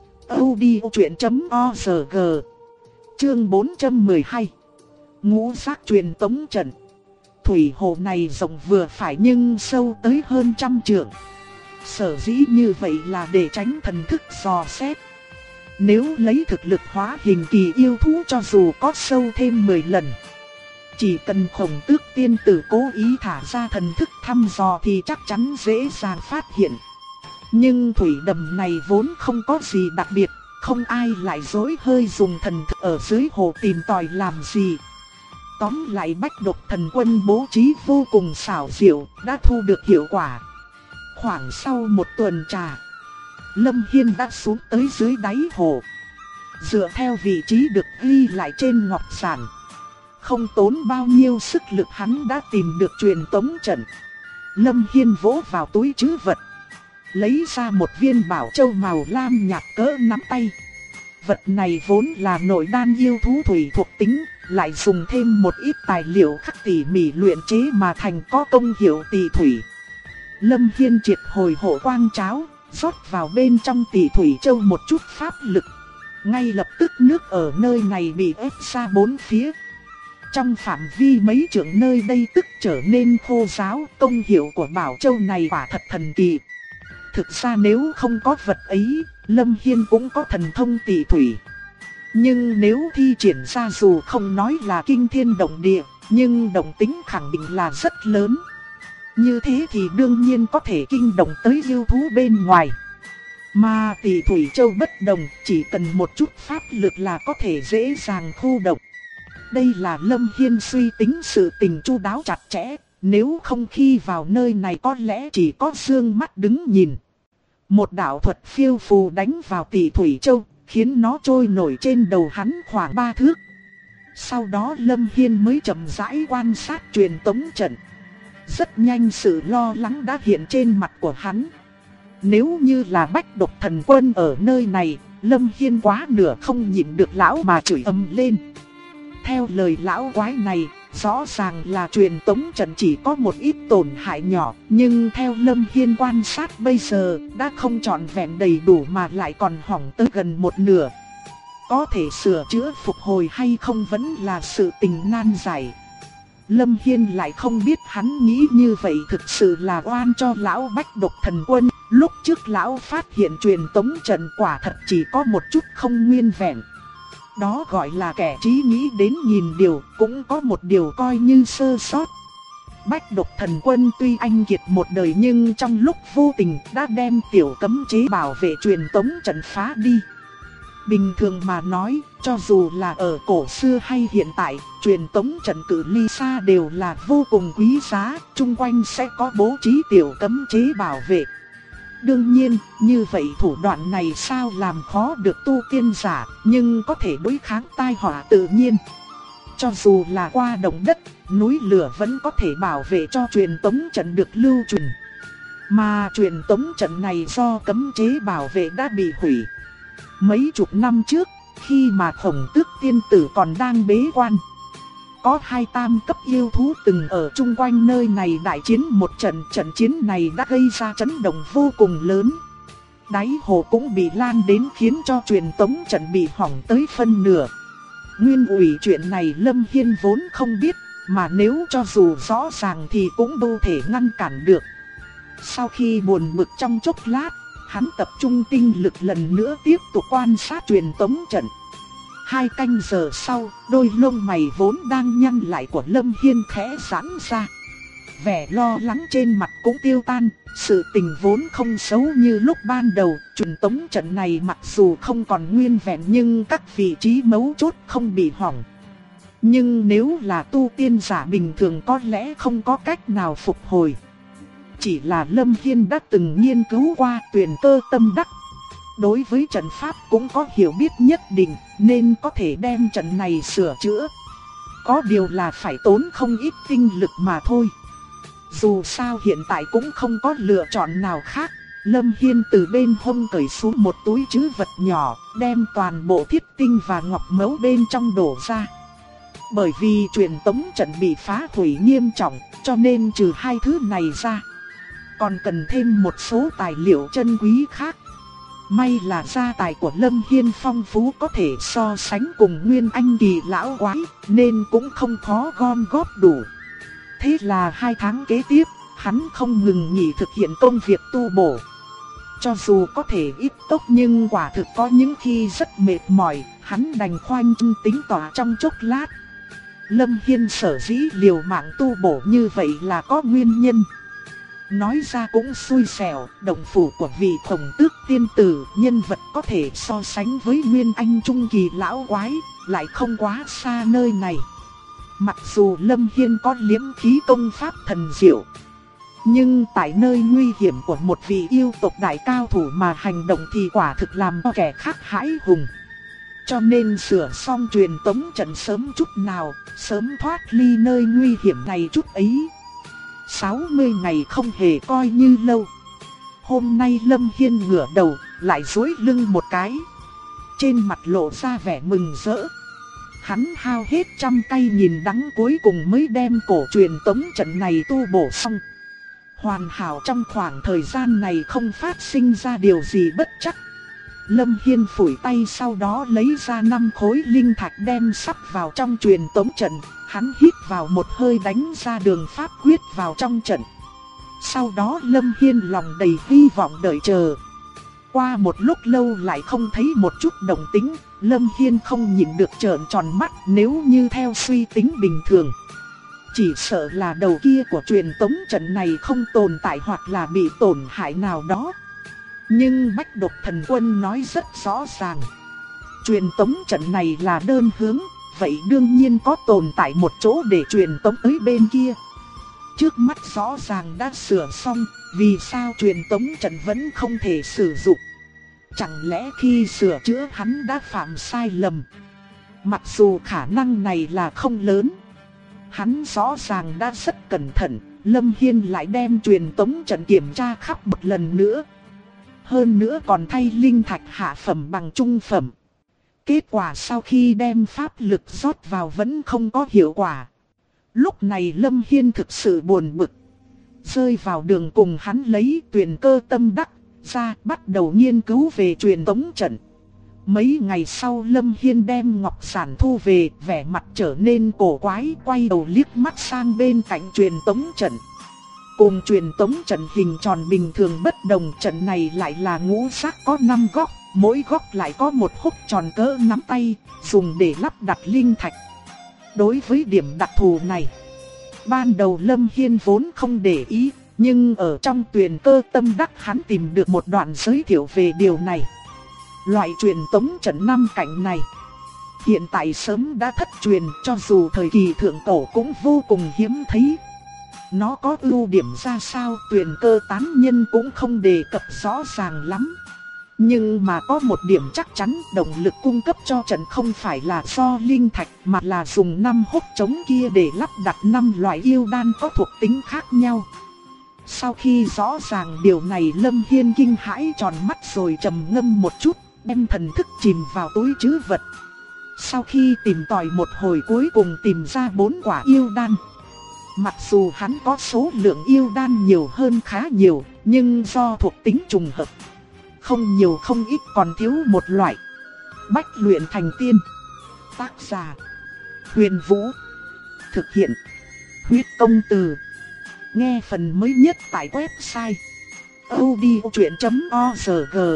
audiochuyện.org. Chương 412. Ngũ giác truyền tống trận. Thủy hồ này rộng vừa phải nhưng sâu tới hơn 100 trượng. Sở dĩ như vậy là để tránh thần thức dò xét. Nếu lấy thực lực hóa hình kỳ yêu thú cho dù có sâu thêm 10 lần, chỉ cần Khổng Tước Tiên Tử cố ý thả ra thần thức thăm dò thì chắc chắn dễ dàng phát hiện. Nhưng thủy đầm này vốn không có gì đặc biệt, không ai lại dối hơi dùng thần thức ở dưới hồ tìm tòi làm gì. Tóm lại Bách Độc Thần Quân bố trí vô cùng xảo diệu, đã thu được hiệu quả. Khoảng sau một tuần trà, Lâm Hiên đã xuống tới dưới đáy hồ. Dựa theo vị trí được ghi lại trên ngọc giản, không tốn bao nhiêu sức lực hắn đã tìm được truyền tống trận. Lâm Hiên vỗ vào túi trữ vật, lấy ra một viên bảo châu màu lam nhạt cỡ nắm tay. Vật này vốn là nội đan yêu thú thủy thuộc tính, lại dùng thêm một ít tài liệu khắc tỉ mỉ luyện chế mà thành, có công hiệu tỳ thủy. Lâm Hiên triệt hồi hộ quang cháo, rót vào bên trong tỳ thủy châu một chút pháp lực. Ngay lập tức nước ở nơi này bị ép ra bốn phía. Trong phạm vi mấy trượng nơi đây tức trở nên khô ráo, công hiệu của bảo châu này quả thật thần kỳ. Thực ra nếu không có vật ấy, Lâm Hiên cũng có thần thông tỳ thủy. Nhưng nếu thi triển ra dù không nói là kinh thiên động địa, nhưng động tính khẳng định là rất lớn. Như thế thì đương nhiên có thể kinh động tới yêu thú bên ngoài. Mà tỳ thủy châu bất đồng, chỉ cần một chút pháp lực là có thể dễ dàng khu động. Đây là Lâm Hiên suy tính sự tình chu đáo chặt chẽ, nếu không khi vào nơi này có lẽ chỉ có dương mắt đứng nhìn. Một đạo thuật phiêu phù đánh vào tỳ thủy châu, khiến nó trôi nổi trên đầu hắn khoảng 3 thước. Sau đó Lâm Hiên mới chậm rãi quan sát truyền tống trận. Rất nhanh sự lo lắng đã hiện trên mặt của hắn. Nếu như là Bách Độc Thần Quân ở nơi này, Lâm Hiên quá nửa không nhịn được lão mà chửi ầm lên. Theo lời lão quái này, rõ ràng là truyền tống trận chỉ có một ít tổn hại nhỏ, nhưng theo Lâm Hiên quan sát bây giờ đã không trọn vẹn đầy đủ mà lại còn hỏng tới gần một nửa. Có thể sửa chữa phục hồi hay không vẫn là sự tình nan giải. Lâm Hiên lại không biết hắn nghĩ như vậy thực sự là oan cho lão Bách Độc Thần Quân. Lúc trước lão phát hiện truyền tống trận quả thật chỉ có một chút không nguyên vẹn. Đó gọi là kẻ trí nghĩ đến nhìn điều, cũng có một điều coi như sơ sót. Bách Độc Thần Quân tuy anh kiệt một đời nhưng trong lúc vô tình đã đem tiểu cấm chế bảo vệ truyền tống trận phá đi. Bình thường mà nói, cho dù là ở cổ xưa hay hiện tại, truyền tống trận cự ly xa đều là vô cùng quý giá, chung quanh sẽ có bố trí tiểu cấm chế bảo vệ. Đương nhiên, như vậy thủ đoạn này sao làm khó được tu tiên giả, nhưng có thể đối kháng tai họa tự nhiên. Cho dù là qua động đất, núi lửa vẫn có thể bảo vệ cho truyền tống trận được lưu truyền. Mà truyền tống trận này do cấm chế bảo vệ đã bị hủy. Mấy chục năm trước, khi mà Khổng Tước tiên tử còn đang bế quan, có 2 tam cấp yêu thú từng ở chung quanh nơi này đại chiến một trận. Trận chiến này đã gây ra chấn động vô cùng lớn. Đáy hồ cũng bị lan đến khiến cho truyền tống trận bị hỏng tới phân nửa. Nguyên ủy chuyện này Lâm Hiên vốn không biết, mà nếu cho dù rõ ràng thì cũng đâu thể ngăn cản được. Sau khi buồn bực trong chốc lát, hắn tập trung tinh lực lần nữa tiếp tục quan sát truyền tống trận. 2 canh giờ sau, đôi lông mày vốn đang nhăn lại của Lâm Hiên khẽ giãn ra. Vẻ lo lắng trên mặt cũng tiêu tan, sự tình vốn không xấu như lúc ban đầu. Truyền tống trận này mặc dù không còn nguyên vẹn nhưng các vị trí mấu chốt không bị hỏng. Nhưng nếu là tu tiên giả bình thường có lẽ không có cách nào phục hồi. Chỉ là Lâm Hiên đã từng nghiên cứu qua Tuyền Cơ Tâm Đắc. Đối với trận pháp cũng có hiểu biết nhất định, nên có thể đem trận này sửa chữa. Có điều là phải tốn không ít tinh lực mà thôi. Dù sao hiện tại cũng không có lựa chọn nào khác. Lâm Hiên từ bên hông cởi xuống một túi trữ vật nhỏ, đem toàn bộ thiết tinh và ngọc mấu bên trong đổ ra. Bởi vì truyền tống trận bị phá hủy nghiêm trọng, cho nên trừ 2 thứ này ra, còn cần thêm một số tài liệu chân quý khác. May là gia tài của Lâm Hiên phong phú có thể so sánh cùng Nguyên Anh kỳ lão quái, nên cũng không khó gom góp đủ. Thế là 2 tháng kế tiếp, hắn không ngừng nghỉ thực hiện công việc tu bổ. Cho dù có thể ít tốc nhưng quả thực có những khi rất mệt mỏi, hắn đành khoanh chân tính tỏa trong chốc lát. Lâm Hiên sở dĩ liều mạng tu bổ như vậy là có nguyên nhân. Nói ra cũng xui xẻo, động phủ của vị Khổng Tước tiên tử, nhân vật có thể so sánh với Nguyên Anh trung kỳ lão quái, lại không quá xa nơi này. Mặc dù Lâm Hiên có liễm khí công pháp thần diệu, nhưng tại nơi nguy hiểm của một vị yêu tộc đại cao thủ mà hành động thì quả thực làm cho kẻ khác hãi hùng. cho nên sửa xong truyền tống trận sớm chút nào, sớm thoát ly nơi nguy hiểm này chút ấy. 60 ngày không hề coi như lâu. Hôm nay Lâm Hiên ngửa đầu, lại duỗi lưng một cái. Trên mặt lộ ra vẻ mừng rỡ. Hắn hao hết trăm cây nghìn đắng cuối cùng mới đem cổ truyền tống trận này tu bổ xong. Hoàn hảo trong khoảng thời gian này không phát sinh ra điều gì bất trắc. Lâm Hiên phủi tay sau đó lấy ra 5 khối linh thạch đem sắp vào trong truyền tống trận. Hắn hít vào một hơi đánh ra đường pháp quyết vào trong trận. Sau đó Lâm Hiên lòng đầy hy vọng đợi chờ. Qua một lúc lâu lại không thấy một chút động tĩnh, Lâm Hiên không nhịn được trợn tròn mắt. Nếu như theo suy tính bình thường, chỉ sợ là đầu kia của truyền tống trận này không tồn tại hoặc là bị tổn hại nào đó. Nhưng Bách Độc Thần Quân nói rất rõ ràng, truyền tống trận này là đơn hướng, vậy đương nhiên có tồn tại một chỗ để truyền tống tới bên kia. Trước mắt rõ ràng đã sửa xong, vì sao truyền tống trận vẫn không thể sử dụng? Chẳng lẽ khi sửa chữa hắn đã phạm sai lầm? Mặc dù khả năng này là không lớn, hắn rõ ràng đã rất cẩn thận. Lâm Hiên lại đem truyền tống trận kiểm tra khắp một lần nữa. Hơn nữa còn thay linh thạch hạ phẩm bằng trung phẩm. Kết quả sau khi đem pháp lực rót vào vẫn không có hiệu quả. Lúc này Lâm Hiên thực sự buồn bực. Rơi vào đường cùng, hắn lấy Tuyền Cơ Tâm Đắc ra bắt đầu nghiên cứu về truyền tống trận. Mấy ngày sau Lâm Hiên đem ngọc giản thu về, vẻ mặt trở nên cổ quái, quay đầu liếc mắt sang bên cạnh truyền tống trận. Cùng truyền tống trận hình tròn bình thường bất đồng, trận này lại là ngũ sắc có 5 góc, mỗi góc lại có một hốc tròn cỡ nắm tay, dùng để lắp đặt linh thạch. Đối với điểm đặc thù này, ban đầu Lâm Hiên vốn không để ý, nhưng ở trong Tuyền Cơ Tâm Đắc hắn tìm được một đoạn giới thiệu về điều này. Loại truyền tống trận 5 cạnh này hiện tại sớm đã thất truyền, cho dù thời kỳ thượng cổ cũng vô cùng hiếm thấy. Nó có ưu điểm ra sao Tuyền Cơ tán nhân cũng không đề cập rõ ràng lắm. Nhưng mà có một điểm chắc chắn, động lực cung cấp cho trận không phải là do linh thạch mà là dùng 5 hốc trống kia để lắp đặt 5 loại yêu đan có thuộc tính khác nhau. Sau khi rõ ràng điều này, Lâm Hiên kinh hãi tròn mắt rồi trầm ngâm một chút, đem thần thức chìm vào túi trữ vật. Sau khi tìm tòi một hồi cuối cùng tìm ra 4 quả yêu đan. Mặc dù hắn có số lượng yêu đan nhiều hơn khá nhiều, nhưng do thuộc tính trùng hợp, không nhiều không ít còn thiếu một loại. Bách luyện thành tiên. Tác giả Huyền Vũ. Thực hiện Huyết Công Từ. Nghe phần mới nhất tại website audiochuyện.org.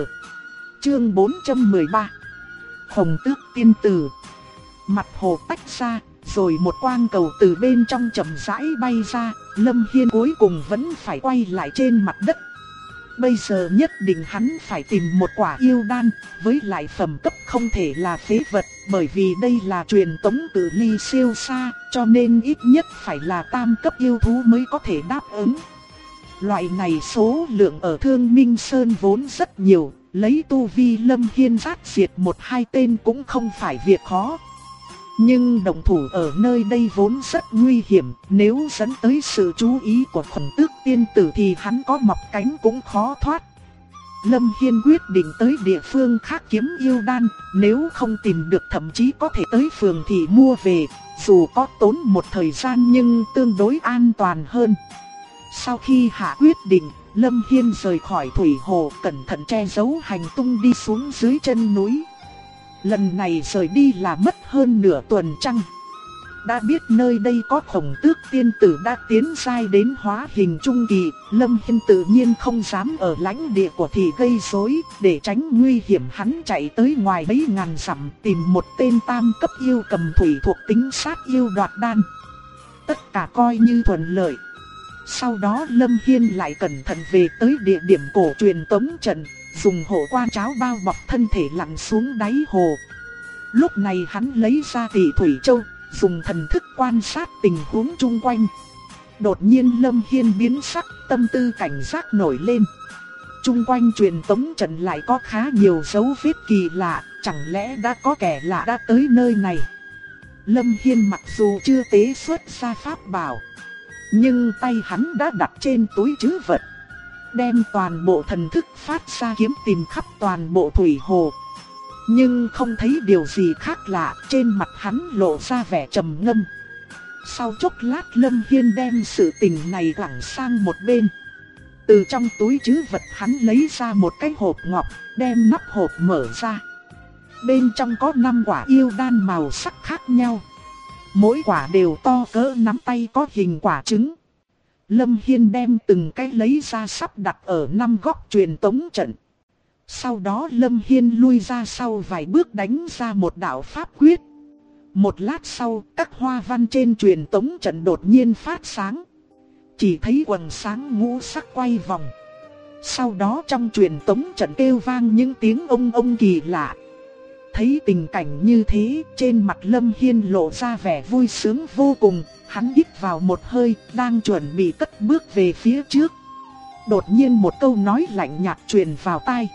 Chương 413. Hồng Tước Tiên Tử. Mặt hồ tách ra, rồi một quang cầu từ bên trong chậm rãi bay ra. Lâm Hiên cuối cùng vẫn phải quay lại trên mặt đất. Bây giờ nhất định hắn phải tìm một quả yêu đan, với lại phẩm cấp không thể là phế vật, bởi vì đây là truyền tống cự ly siêu xa, cho nên ít nhất phải là tam cấp yêu thú mới có thể đáp ứng. Loại này số lượng ở Thương Minh Sơn vốn rất nhiều, lấy tu vi Lâm Hiên sát diệt 1-2 tên cũng không phải việc khó. Nhưng động thủ ở nơi đây vốn rất nguy hiểm, nếu dẫn tới sự chú ý của Khổng Tước Tiên Tử thì hắn có mọc cánh cũng khó thoát. Lâm Hiên quyết định tới địa phương khác kiếm yêu đan, nếu không tìm được thậm chí có thể tới phường thị mua về, dù có tốn một thời gian nhưng tương đối an toàn hơn. Sau khi hạ quyết định, Lâm Hiên rời khỏi thủy hồ, cẩn thận che giấu hành tung đi xuống dưới chân núi. Lần này rời đi là mất hơn nửa tuần trăng. Đã biết nơi đây có Khổng Tước Tiên Tử đã tiến giai đến hóa hình trung kỳ, Lâm Hiên tự nhiên không dám ở lãnh địa của thị gây rối, để tránh nguy hiểm hắn chạy tới ngoài mấy ngàn dặm tìm một tên tam cấp yêu cầm thủy thuộc tính sát yêu đoạt đan. Tất cả coi như thuận lợi. Sau đó Lâm Hiên lại cẩn thận về tới địa điểm cổ truyền tống trận, dùng hộ quan cháo bao bọc thân thể lặn xuống đáy hồ. Lúc này hắn lấy ra Tỷ Thủy Châu, dùng thần thức quan sát tình huống chung quanh. Đột nhiên Lâm Hiên biến sắc, tâm tư cảnh giác nổi lên. chung quanh truyền tống trận lại có khá nhiều dấu vết kỳ lạ, chẳng lẽ đã có kẻ lạ đã tới nơi này. Lâm Hiên mặc dù chưa tế xuất ra pháp bảo, nhưng tay hắn đã đặt trên túi trữ vật, đem toàn bộ thần thức phát ra kiếm tìm khắp toàn bộ thủy hồ. Nhưng không thấy điều gì khác lạ, trên mặt hắn lộ ra vẻ trầm ngâm. Sau chốc lát Lâm Hiên đem sự tình này quẳng sang một bên. Từ trong túi trữ vật hắn lấy ra một cái hộp ngọc, đem nắp hộp mở ra. Bên trong có 5 quả yêu đan màu sắc khác nhau. Mỗi quả đều to cỡ nắm tay, có hình quả trứng. Lâm Hiên đem từng cái lấy ra sắp đặt ở 5 góc truyền tống trận. Sau đó Lâm Hiên lui ra sau vài bước đánh ra một đạo pháp quyết. Một lát sau, các hoa văn trên truyền tống trận đột nhiên phát sáng. Chỉ thấy quầng sáng ngũ sắc quay vòng. Sau đó trong truyền tống trận kêu vang những tiếng ông kỳ lạ. Thấy tình cảnh như thế, trên mặt Lâm Hiên lộ ra vẻ vui sướng vô cùng. Hắn hít vào một hơi, đang chuẩn bị cất bước về phía trước. Đột nhiên một câu nói lạnh nhạt truyền vào tai.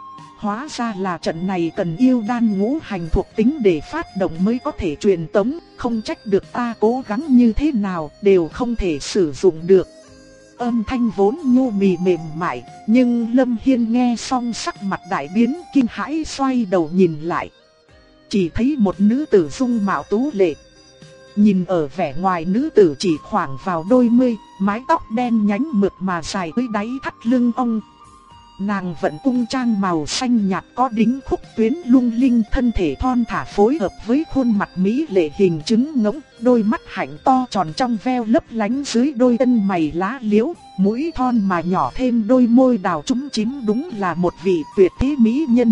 Hóa ra là trận này cần yêu đan ngũ hành thuộc tính để phát động mới có thể truyền tống, không trách được ta cố gắng như thế nào đều không thể sử dụng được. Âm thanh vốn nhu mì mềm mại, nhưng Lâm Hiên nghe xong sắc mặt đại biến, kinh hãi xoay đầu nhìn lại. Chỉ thấy một nữ tử dung mạo tú lệ. Nhìn ở vẻ ngoài nữ tử chỉ khoảng vào đôi mươi, mái tóc đen nhánh mượt mà dài tới đáy thắt lưng ong. Nàng vận cung trang màu xanh nhạt có đính khúc tuyến lung linh, thân thể thon thả phối hợp với khuôn mặt mỹ lệ hình trứng ngỗng, đôi mắt hạnh to tròn trong veo lấp lánh dưới đôi chân mày lá liễu, mũi thon mà nhỏ thêm đôi môi đào trúng chím, đúng là một vị tuyệt thế mỹ nhân.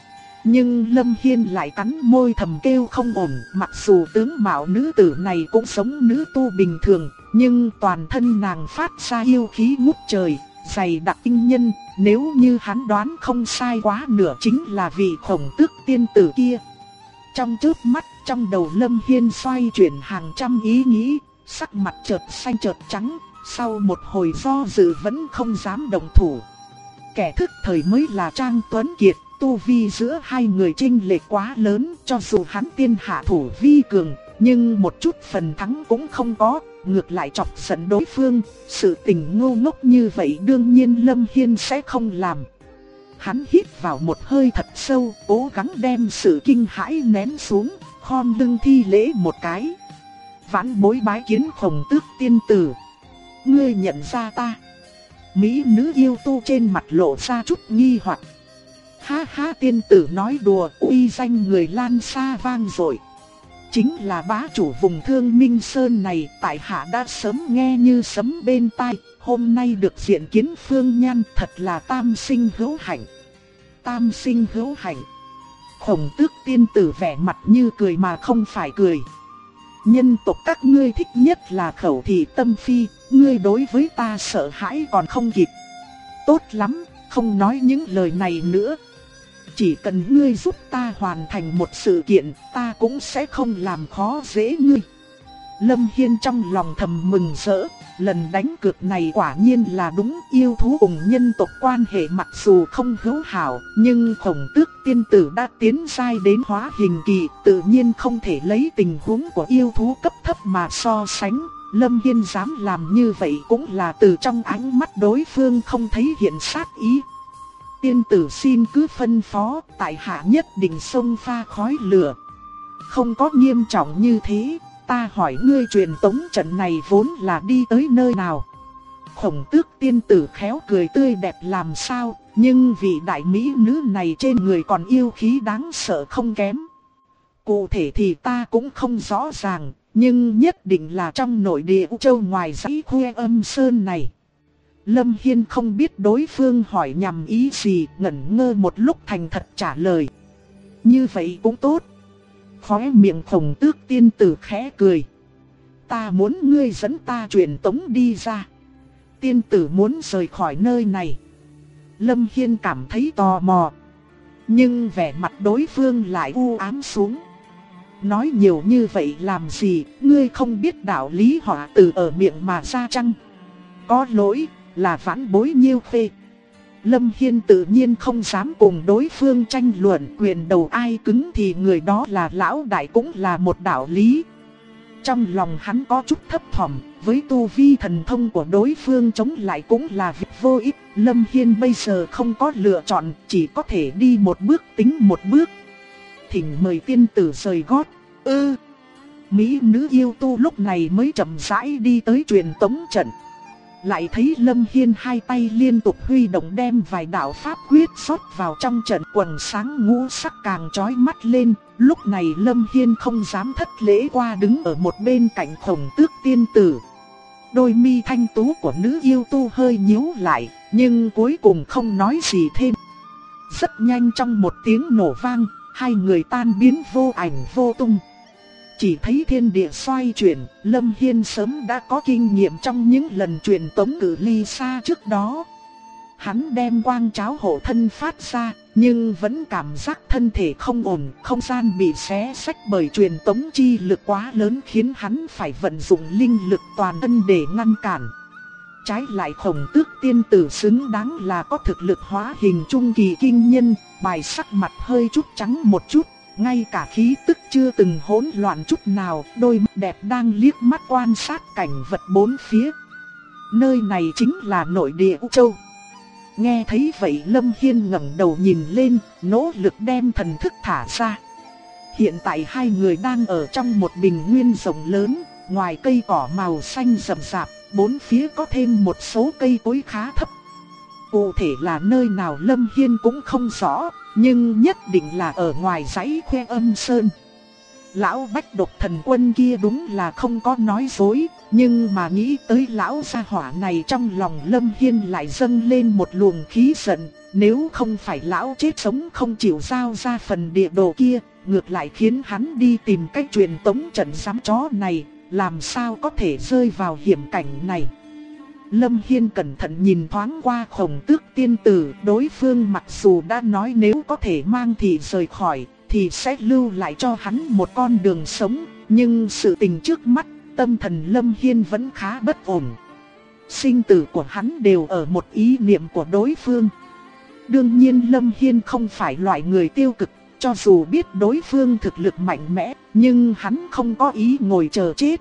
Nhưng Lâm Hiên lại cắn môi thầm kêu không ổn, mặc dù tướng mạo nữ tử này cũng giống nữ tu bình thường, nhưng toàn thân nàng phát ra yêu khí ngút trời, dày đặc tinh nhân, nếu như hắn đoán không sai quá nửa chính là vị Khổng Tước tiên tử kia. Trong chớp mắt, trong đầu Lâm Hiên xoay chuyển hàng trăm ý nghĩ, sắc mặt chợt xanh chợt trắng, sau một hồi do dự vẫn không dám động thủ. Kẻ thức thời mới là Trang Tuấn Kiệt, tu vi giữa hai người chênh lệch quá lớn, cho dù hắn tiên hạ thủ vi cường, nhưng một chút phần thắng cũng không có, ngược lại chọc giận đối phương. Sự tình ngu ngốc như vậy đương nhiên Lâm Hiên sẽ không làm. Hắn hít vào một hơi thật sâu, cố gắng đem sự kinh hãi nén xuống, khom lưng thi lễ một cái. Vãn bối bái kiến Khổng Tước tiên tử. Ngươi nhận ra ta? Mỹ nữ yêu tu trên mặt lộ ra chút nghi hoặc. Ha ha, tiên tử nói đùa, uy danh người lan xa vang dội. Chính là bá chủ vùng Thương Minh Sơn này, tại hạ đã sớm nghe như sấm bên tai, hôm nay được diện kiến Phương Nhan, thật là tam sinh hữu hạnh. Tam sinh hữu hạnh. Khổng Tước tiên tử vẻ mặt như cười mà không phải cười. Nhân tộc các ngươi thích nhất là khẩu thị tâm phi, ngươi đối với ta sợ hãi còn không kịp. Tốt lắm, không nói những lời này nữa. Chỉ cần ngươi giúp ta hoàn thành một sự kiện, ta cũng sẽ không làm khó dễ ngươi. Lâm Hiên trong lòng thầm mừng rỡ, lần đánh cược này quả nhiên là đúng. Yêu thú cùng nhân tộc quan hệ mặc dù không hữu hảo, nhưng Khổng Tước tiên tử đã tiến giai đến hóa hình kỳ, tự nhiên không thể lấy tình huống của yêu thú cấp thấp mà so sánh. Lâm Hiên dám làm như vậy cũng là từ trong ánh mắt đối phương không thấy hiện sát ý. Tiên tử xin cứ phân phó, tại hạ nhất định xông pha khói lửa. Không có nghiêm trọng như thế, ta hỏi ngươi truyền tống trận này vốn là đi tới nơi nào? Khổng Tước tiên tử khéo cười tươi đẹp làm sao, nhưng vị đại mỹ nữ này trên người còn yêu khí đáng sợ không kém. Cụ thể thì ta cũng không rõ ràng, nhưng nhất định là trong nội địa U Châu ngoài dãy Khuê Âm Sơn này. Lâm Hiên không biết đối phương hỏi nhằm ý gì, ngẩn ngơ một lúc thành thật trả lời. Như vậy cũng tốt. Khóe miệng Khổng Tước tiên tử khẽ cười. Ta muốn ngươi dẫn ta truyền tống đi ra. Tiên tử muốn rời khỏi nơi này. Lâm Hiên cảm thấy tò mò, nhưng vẻ mặt đối phương lại u ám xuống. Nói nhiều như vậy làm gì, ngươi không biết đạo lý họa từ ở miệng mà ra chăng? Có lỗi, là vãn bối Nhiêu Khê. Lâm Hiên tự nhiên không dám cùng đối phương tranh luận, quyền đầu ai cứng thì người đó là lão đại cũng là một đạo lý. Trong lòng hắn có chút thấp thỏm, với tu vi thần thông của đối phương chống lại cũng là việc vô ích. Lâm Hiên bây giờ không có lựa chọn, chỉ có thể đi một bước tính một bước. Thỉnh mời tiên tử rời gót. Mỹ nữ yêu tu lúc này mới chậm rãi đi tới truyền tống trận. Lại thấy Lâm Hiên hai tay liên tục huy động đem vài đạo pháp quyết rót vào trong trận, quầng sáng ngũ sắc càng chói mắt lên. Lúc này Lâm Hiên không dám thất lễ qua đứng ở một bên cạnh Khổng Tước tiên tử. Đôi mi thanh tú của nữ yêu tu hơi nhíu lại, nhưng cuối cùng không nói gì thêm. Rất nhanh trong một tiếng nổ vang, hai người tan biến vô ảnh vô tung. Chỉ thấy thiên địa xoay chuyển, Lâm Hiên sớm đã có kinh nghiệm trong những lần truyền tống cự ly xa trước đó. Hắn đem quang cháo hộ thân phát ra, nhưng vẫn cảm giác thân thể không ổn, không gian bị xé xách bởi truyền tống chi lực quá lớn khiến hắn phải vận dụng linh lực toàn thân để ngăn cản. Trái lại Khổng Tước tiên tử xứng đáng là có thực lực hóa hình trung kỳ kinh nhân, bài sắc mặt hơi chút trắng một chút. Ngay cả khí tức chưa từng hỗn loạn chút nào, đôi mắt đẹp đang liếc mắt quan sát cảnh vật bốn phía. Nơi này chính là nội địa U Châu. Nghe thấy vậy Lâm Hiên ngẩng đầu nhìn lên, nỗ lực đem thần thức thả ra. Hiện tại hai người đang ở trong một bình nguyên rộng lớn, ngoài cây cỏ màu xanh rậm rạp, bốn phía có thêm một số cây cối khá thấp. Cụ thể là nơi nào Lâm Hiên cũng không rõ, nhưng nhất định là ở ngoài dãy Khoe Âm Sơn. Lão Bách Độc Thần Quân kia đúng là không có nói dối, nhưng mà nghĩ tới lão gia hỏa này trong lòng Lâm Hiên lại dâng lên một luồng khí giận. Nếu không phải lão chết sống không chịu giao ra phần địa đồ kia, ngược lại khiến hắn đi tìm cách truyền tống trận giám chó này, làm sao có thể rơi vào hiểm cảnh này. Lâm Hiên cẩn thận nhìn thoáng qua Khổng Tước tiên tử, đối phương mặc dù đã nói nếu có thể mang thì rời khỏi, thì sẽ lưu lại cho hắn một con đường sống, nhưng sự tình trước mắt, tâm thần Lâm Hiên vẫn khá bất ổn. Sinh tử của hắn đều ở một ý niệm của đối phương. Đương nhiên Lâm Hiên không phải loại người tiêu cực, cho dù biết đối phương thực lực mạnh mẽ, nhưng hắn không có ý ngồi chờ chết.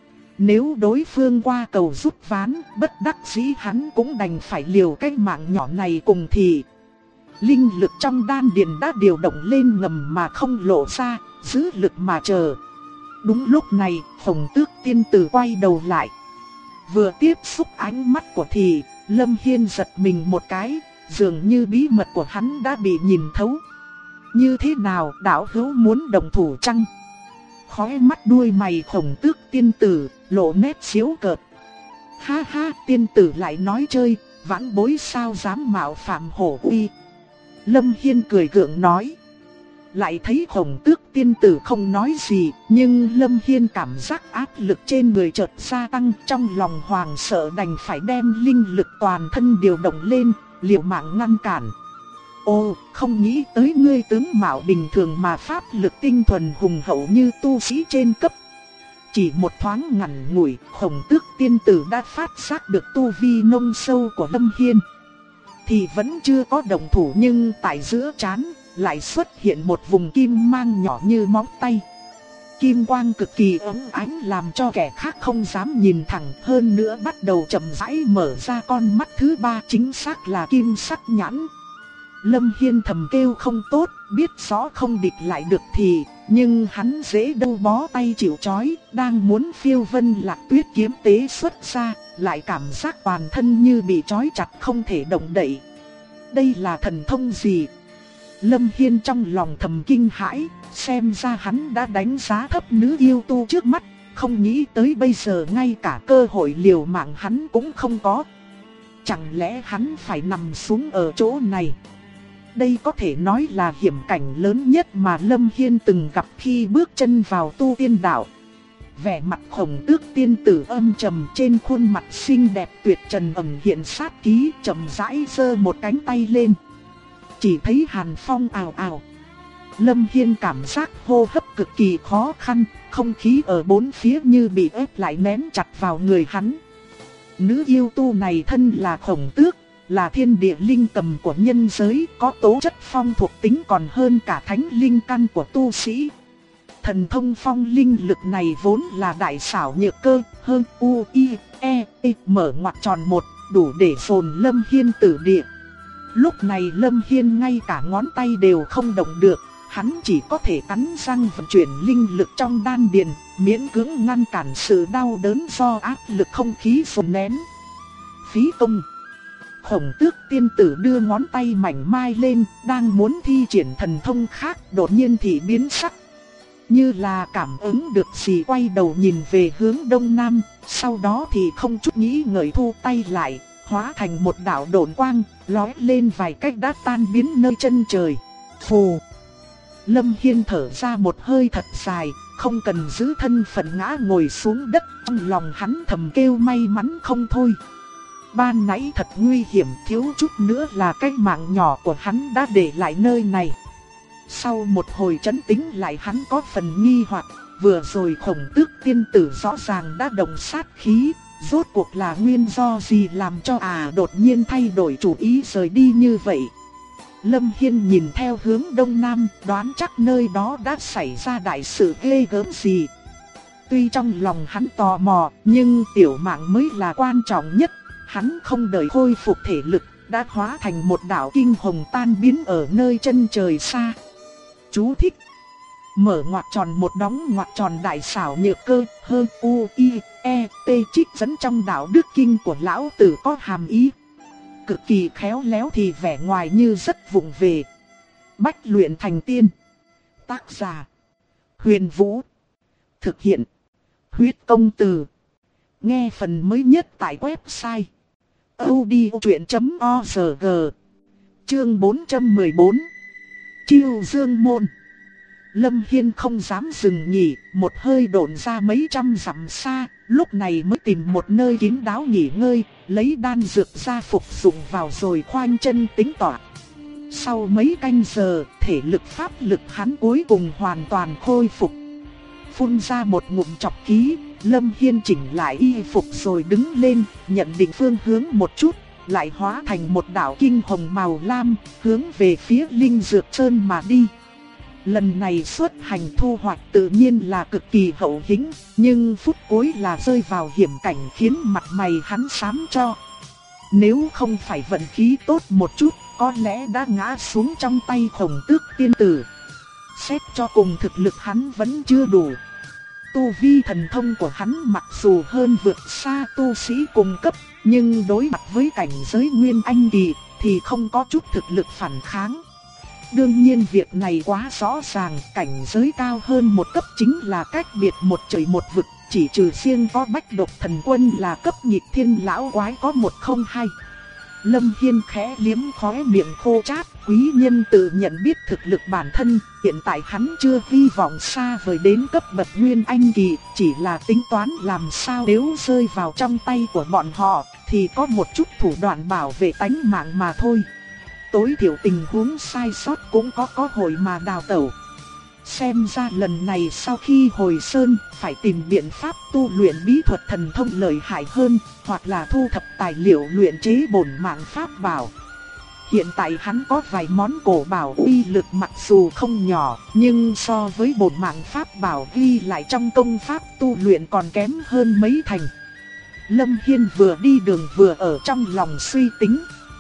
Nếu đối phương qua cầu rút ván, bất đắc dĩ hắn cũng đành phải liều cái mạng nhỏ này cùng thì. Linh lực trong đan điền đã điều động lên ngầm mà không lộ ra, giữ lực mà chờ. Đúng lúc này, Khổng Tước tiên tử quay đầu lại. Vừa tiếp xúc ánh mắt của thì, Lâm Hiên giật mình một cái, dường như bí mật của hắn đã bị nhìn thấu. Như thế nào, đạo hữu muốn đồng thủ chăng? Khóe mắt đuôi mày Khổng Tước tiên tử lộ nét giễu cợt. Ha ha, tiên tử lại nói chơi, vãn bối sao dám mạo phạm hổ uy. Lâm Hiên cười gượng nói. Lại thấy Khổng Tước tiên tử không nói gì, nhưng Lâm Hiên cảm giác áp lực trên người chợt gia tăng, trong lòng hoàng sợ đành phải đem linh lực toàn thân điều động lên, liều mạng ngăn cản. Ô, không nghĩ tới ngươi tướng mạo bình thường mà pháp lực tinh thuần hùng hậu như tu sĩ trên cấp. Chỉ một thoáng ngắn ngủi, Khổng Tước tiên tử đã phát giác được tu vi nông sâu của Lâm Hiên. Thì vẫn chưa có động thủ, nhưng tại giữa trán lại xuất hiện một vùng kim mang nhỏ như móng tay. Kim quang cực kỳ óng ánh làm cho kẻ khác không dám nhìn thẳng, hơn nữa bắt đầu chậm rãi mở ra con mắt thứ ba, chính xác là kim sắc nhãn. Lâm Hiên thầm kêu không tốt, biết rõ không địch lại được thì, nhưng hắn dễ đâu bó tay chịu trói, đang muốn phiêu vân lạc tuyết kiếm tế xuất ra, lại cảm giác toàn thân như bị trói chặt không thể động đậy. Đây là thần thông gì? Lâm Hiên trong lòng thầm kinh hãi, xem ra hắn đã đánh giá thấp nữ yêu tu trước mắt, không nghĩ tới bây giờ ngay cả cơ hội liều mạng hắn cũng không có. Chẳng lẽ hắn phải nằm xuống ở chỗ này? Đây có thể nói là hiểm cảnh lớn nhất mà Lâm Hiên từng gặp khi bước chân vào tu tiên đạo. Vẻ mặt Khổng Tước tiên tử âm trầm, trên khuôn mặt xinh đẹp tuyệt trần ẩn hiện sát khí, chậm rãi giơ một cánh tay lên. Chỉ thấy hàn phong ào ào. Lâm Hiên cảm giác hô hấp cực kỳ khó khăn, không khí ở bốn phía như bị ép lại nén chặt vào người hắn. Nữ yêu tu này thân là Khổng Tước, là thiên địa linh cầm của nhân giới, có tố chất phong thuộc tính còn hơn cả thánh linh căn của tu sĩ. Thần thông phong linh lực này vốn là đại xảo nhược cơ, hơn u i e mở ngoặc tròn một, đủ để dồn Lâm Hiên tử địa. Lúc này Lâm Hiên ngay cả ngón tay đều không động được, hắn chỉ có thể cắn răng vận chuyển linh lực trong đan điền, miễn cưỡng ngăn cản sự đau đớn do áp lực không khí dồn nén. Phí công. Khổng Tước tiên tử đưa ngón tay mảnh mai lên, đang muốn thi triển thần thông khác, đột nhiên thì biến sắc. Như là cảm ứng được gì, quay đầu nhìn về hướng đông nam, sau đó thì không chút nghĩ ngợi thu tay lại, hóa thành một đạo độn quang, lóe lên vài cách đã tan biến nơi chân trời. Phù. Lâm Hiên thở ra một hơi thật dài, không cần giữ thân phận ngã ngồi xuống đất, trong lòng hắn thầm kêu may mắn không thôi. Ban nãy thật nguy hiểm, thiếu chút nữa là cái mạng nhỏ của hắn đã để lại nơi này. Sau một hồi trấn tĩnh lại, hắn có phần nghi hoặc, vừa rồi Khổng Tước tiên tử rõ ràng đã động sát khí, rốt cuộc là nguyên do gì làm cho đột nhiên thay đổi chủ ý rời đi như vậy. Lâm Hiên nhìn theo hướng đông nam, đoán chắc nơi đó đã xảy ra đại sự ghê gớm gì. Tuy trong lòng hắn tò mò, nhưng tiểu mạng mới là quan trọng nhất. Hắn không đợi khôi phục thể lực, đã hóa thành một đạo kinh hồng tan biến ở nơi chân trời xa. Chú thích. Mở ngoặc tròn một, đóng ngoặc tròn, đại xảo nhược cơ, hơn u i e t, trích dẫn trong đạo đức kinh của lão tử có hàm ý cực kỳ khéo léo thì vẻ ngoài như rất vụng về. Bách luyện thành tiên. Tác giả: Huyền Vũ. Thực hiện: Huyết Công Từ. Nghe phần mới nhất tại website audiochuyện.org. Chương 414. Chiêu Dương Môn. Lâm Hiên không dám dừng nghỉ, một hơi độn ra mấy trăm dặm xa, lúc này mới tìm một nơi kín đáo nghỉ ngơi, lấy đan dược ra phục dụng vào rồi khoanh chân tĩnh tọa. Sau mấy canh giờ, thể lực pháp lực hắn cuối cùng hoàn toàn khôi phục. Phun ra một ngụm trọc khí, Lâm Hiên chỉnh lại y phục rồi đứng lên, nhận định phương hướng một chút, lại hóa thành một đạo kinh hồng màu lam, hướng về phía Linh Dược Sơn mà đi. Lần này xuất hành thu hoạch tự nhiên là cực kỳ hậu hĩnh, nhưng phút cuối là rơi vào hiểm cảnh khiến mặt mày hắn xám cho. Nếu không phải vận khí tốt một chút, có lẽ đã ngã xuống trong tay Khổng Tước tiên tử. Xét cho cùng thực lực hắn vẫn chưa đủ. Tu vi thần thông của hắn mặc dù hơn vượt xa tu sĩ cùng cấp, nhưng đối mặt với cảnh giới Nguyên Anh kỳ thì không có chút thực lực phản kháng. Đương nhiên việc này quá rõ ràng, cảnh giới cao hơn một cấp chính là cách biệt một trời một vực, chỉ trừ riêng có Bách Độc Thần Quân là cấp nghịch thiên lão quái có 102. Lâm Hiên khẽ liếm khóe miệng khô chát, quý nhân tự nhận biết thực lực bản thân, hiện tại hắn chưa hy vọng xa vời đến cấp bậc Nguyên Anh kỳ, chỉ là tính toán làm sao nếu rơi vào trong tay của bọn họ, thì có một chút thủ đoạn bảo vệ tánh mạng mà thôi. Tối thiểu tình huống sai sót cũng có hồi mà đào tẩu. Xem ra lần này sau khi hồi sơn, phải tìm biện pháp tu luyện bí thuật thần thông lợi hại hơn, hoặc là thu thập tài liệu luyện chế bổn mạng pháp bảo. Hiện tại hắn có vài món cổ bảo uy lực mặc dù không nhỏ, nhưng so với bổn mạng pháp bảo ghi lại trong công pháp tu luyện còn kém hơn mấy thành. Lâm Hiên vừa đi đường vừa ở trong lòng suy tính.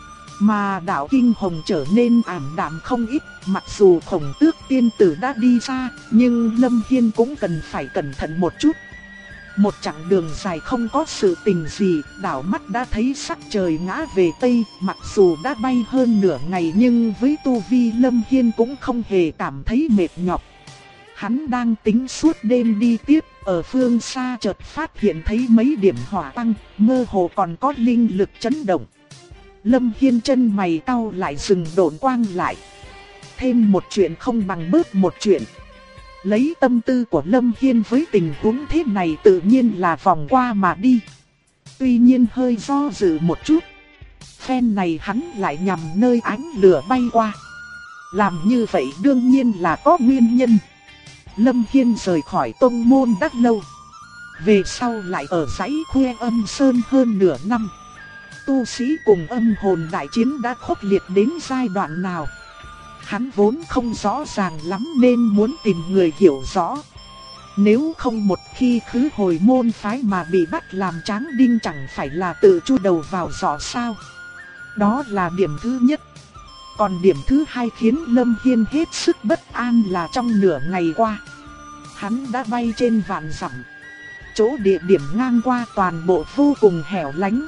Mà đạo kinh hồng trở nên ảm đạm không ít, mặc dù Khổng Tước tiên tử đã đi xa, nhưng Lâm Hiên cũng cần phải cẩn thận một chút. Một chặng đường dài không có sự tình gì, đảo mắt đã thấy sắc trời ngã về Tây, mặc dù đã bay hơn nửa ngày nhưng với tu vi Lâm Hiên cũng không hề cảm thấy mệt nhọc. Hắn đang tính suốt đêm đi tiếp, ở phương xa chợt phát hiện thấy mấy điểm hỏa tăng, mơ hồ còn có linh lực chấn động. Lâm Hiên chân mày cau lại, dừng độn quang lại. Thêm một chuyện không bằng bớt một chuyện. Lấy tâm tư của Lâm Hiên với tình huống thế này tự nhiên là vòng qua mà đi. Tuy nhiên hơi do dự một chút. Phen này hắn lại nhằm nơi ánh lửa bay qua. Làm như vậy đương nhiên là có nguyên nhân. Lâm Hiên rời khỏi tông môn đã lâu. Về sau lại ở dãy Khuê Âm Sơn hơn nửa năm. tu sĩ cùng âm hồn đại chiến đã khốc liệt đến giai đoạn nào. Hắn vốn không rõ ràng lắm nên muốn tìm người hiểu rõ. Nếu không một khi khứ hồi môn phái mà bị bắt làm tráng đinh chẳng phải là tự chui đầu vào giỏ sao. Đó là điểm thứ nhất. Còn điểm thứ hai khiến Lâm Hiên hết sức bất an là trong nửa ngày qua, hắn đã bay trên vạn dặm. Chỗ địa điểm ngang qua toàn bộ vô cùng hẻo lánh,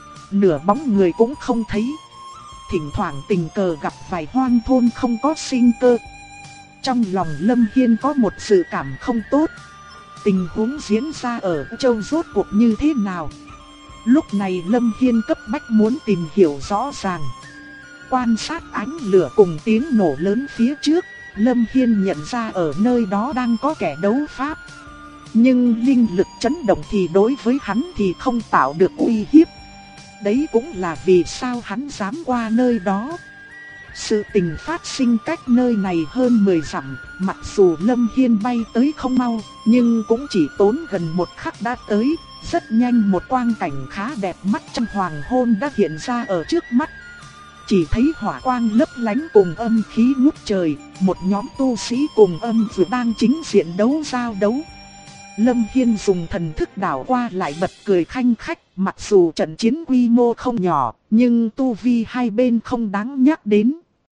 nửa bóng người cũng không thấy. Thỉnh thoảng tình cờ gặp vài hoang thôn không có sinh cơ. Trong lòng Lâm Hiên có một sự cảm không tốt. Tình huống diễn ra ở châu rốt cuộc như thế nào? Lúc này Lâm Hiên cấp bách muốn tìm hiểu rõ ràng. Quan sát ánh lửa cùng tiếng nổ lớn phía trước, Lâm Hiên nhận ra ở nơi đó đang có kẻ đấu pháp. Nhưng linh lực chấn động thì đối với hắn thì không tạo được uy hiếp. Đấy cũng là vì sao hắn dám qua nơi đó. Sự tình phát sinh cách nơi này hơn 10 dặm, mặc dù Lâm Hiên bay tới không mau, nhưng cũng chỉ tốn gần một khắc đã tới. Rất nhanh một quang cảnh khá đẹp mắt trong hoàng hôn đã hiện ra ở trước mắt. Chỉ thấy hỏa quang lấp lánh cùng âm khí ngút trời, một nhóm tu sĩ cùng âm vừa đang chính diện giao đấu. Lâm Hiên dùng thần thức đảo qua lại bật cười khanh khách, mặc dù trận chiến quy mô không nhỏ, nhưng tu vi hai bên không đáng nhắc đến.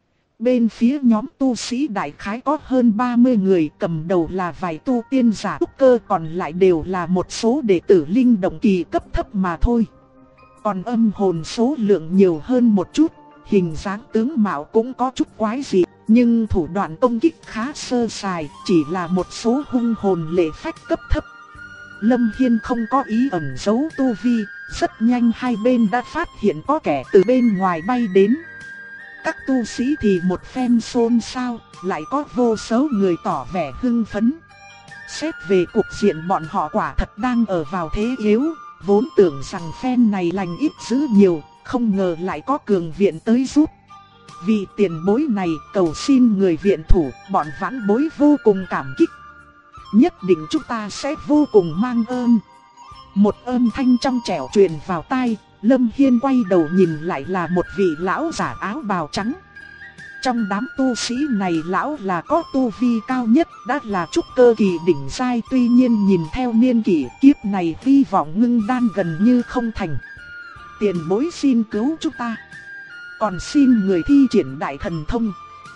Bên phía nhóm tu sĩ đại khái có hơn 30 người, cầm đầu là vài tu tiên giả trúc cơ, còn lại đều là một số đệ tử linh động kỳ cấp thấp mà thôi. Còn âm hồn số lượng nhiều hơn một chút, hình dáng tướng mạo cũng có chút quái dị, nhưng thủ đoạn công kích khá sơ sài, chỉ là một số hung hồn lệ phách cấp thấp. Lâm Hiên không có ý ẩn giấu tu vi, rất nhanh hai bên đã phát hiện có kẻ từ bên ngoài bay đến. Các tu sĩ thì một phen xôn xao, lại có vô số người tỏ vẻ hưng phấn. Xét về cục diện bọn họ quả thật đang ở vào thế yếu, vốn tưởng rằng phen này lành ít dữ nhiều, không ngờ lại có cường viện tới giúp. Vì tiền bối này cầu xin người viện thủ, bọn vãn bối vô cùng cảm kích. Nhất định chúng ta sẽ vô cùng mang ơn. Một âm thanh trong trẻo truyền vào tai, Lâm Hiên quay đầu nhìn lại là một vị lão giả áo bào trắng. Trong đám tu sĩ này lão là có tu vi cao nhất, đã là trúc cơ kỳ đỉnh giai, tuy nhiên nhìn theo niên kỷ kiếp này hy vọng ngưng đan gần như không thành. Tiền bối xin cứu chúng ta, còn xin người thi triển đại thần thông,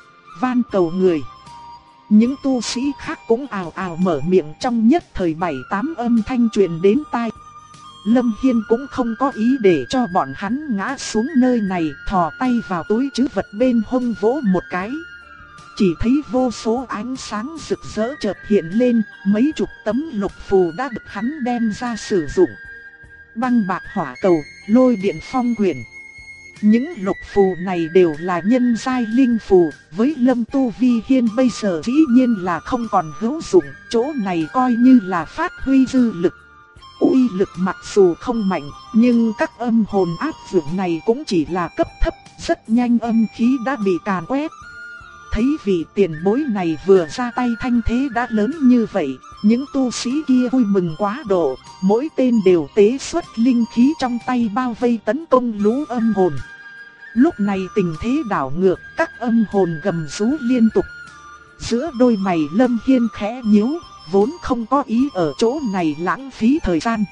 van cầu người. Những tu sĩ khác cũng ào ào mở miệng, trong nhất thời 7-8 âm thanh truyền đến tai. Lâm Hiên cũng không có ý để cho bọn hắn ngã xuống nơi này, thò tay vào túi trữ vật bên hông vỗ một cái. Chỉ thấy vô số ánh sáng rực rỡ chợt hiện lên, mấy chục tấm lục phù đã được hắn đem ra sử dụng. Băng bạc hỏa cầu, lôi điện phong quyển. Những lục phù này đều là nhân giai linh phù, với Lâm Tu Vi Hiên bây giờ dĩ nhiên là không còn hữu dụng, chỗ này coi như là phát huy dư lực. Uy lực mặc dù không mạnh, nhưng các âm hồn áp dụng này cũng chỉ là cấp thấp, rất nhanh âm khí đã bị càn quét. Thấy vị tiền bối này vừa ra tay thanh thế đã lớn như vậy, những tu sĩ kia vui mừng quá độ, mỗi tên đều tế xuất linh khí trong tay bao vây tấn công lũ âm hồn. Lúc này tình thế đảo ngược, các âm hồn gầm rú liên tục. Giữa đôi mày Lâm Hiên khẽ nhíu, vốn không có ý ở chỗ này lãng phí thời gian.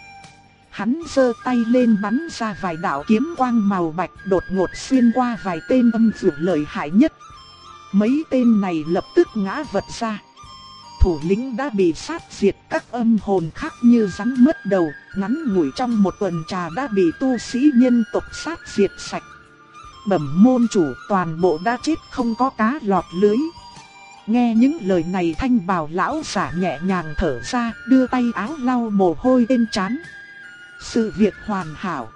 Hắn giơ tay lên bắn ra vài đạo kiếm quang màu bạch, đột ngột xuyên qua vài tên âm dược lợi hại nhất. Mấy tên này lập tức ngã vật ra. Thủ lĩnh đã bị sát diệt, các âm hồn khác như rắn mất đầu, ngắn ngủi trong một tuần trà đã bị tu sĩ nhân tộc sát diệt sạch. Bẩm môn chủ, toàn bộ đã chết không có cá lọt lưới. Nghe những lời này thanh bào lão giả nhẹ nhàng thở ra, đưa tay áo lau mồ hôi trên trán. Sự việc hoàn hảo.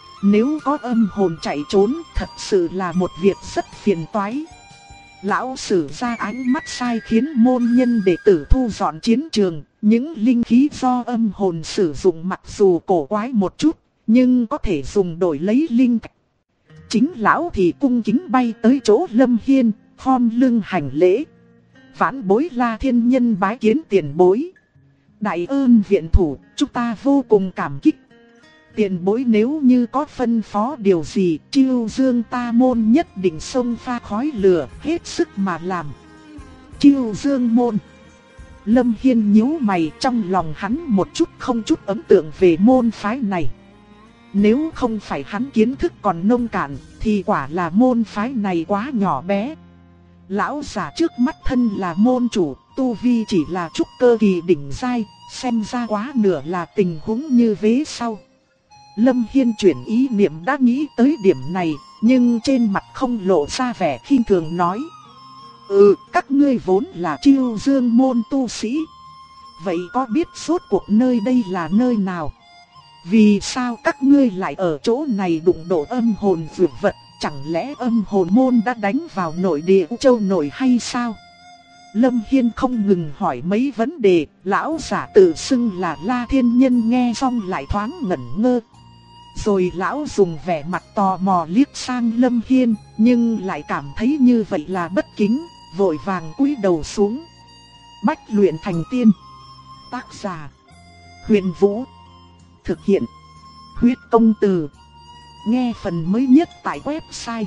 Nếu có âm hồn chạy trốn, thật sự là một việc rất phiền toái. Lão sử ra ánh mắt sai khiến môn nhân đệ tử thu dọn chiến trường. Những linh khí do âm hồn sử dụng mặc dù cổ quái một chút, nhưng có thể dùng đổi lấy linh thạch. Chính lão thì cung kính bay tới chỗ Lâm Hiên, khom lưng hành lễ. Vãn bối La Thiên Nhân bái kiến tiền bối. Đại ơn viện thủ, chúng ta vô cùng cảm kích. Tiền bối nếu như có phân phó điều gì, Chiêu Dương ta môn nhất định xông pha khói lửa, hết sức mà làm. Chiêu Dương môn. Lâm Hiên nhíu mày, trong lòng hắn một chút không chút ấn tượng về môn phái này. Nếu không phải hắn kiến thức còn nông cạn, thì quả là môn phái này quá nhỏ bé. Lão giả trước mắt thân là môn chủ, tu vi chỉ là trúc cơ kỳ đỉnh giai, xem ra quá nửa là tình huống như vế sau. Lâm Hiên chuyển ý niệm đã nghĩ tới điểm này, nhưng trên mặt không lộ ra vẻ khinh thường nói. Các ngươi vốn là Chiêu Dương môn tu sĩ. Vậy có biết rốt cuộc nơi đây là nơi nào? Vì sao các ngươi lại ở chỗ này đụng độ âm hồn dược vật? Chẳng lẽ âm hồn môn đã đánh vào nội địa U Châu nổi hay sao? Lâm Hiên không ngừng hỏi mấy vấn đề, lão giả tự xưng là La Thiên Nhân nghe xong lại thoáng ngẩn ngơ. Rồi lão dùng vẻ mặt tò mò liếc sang Lâm Hiên, nhưng lại cảm thấy như vậy là bất kính, vội vàng cúi đầu xuống. Bách luyện thành tiên. Tác giả: Huyền Vũ. Thực hiện: Huyết Công Từ. Nghe phần mới nhất tại website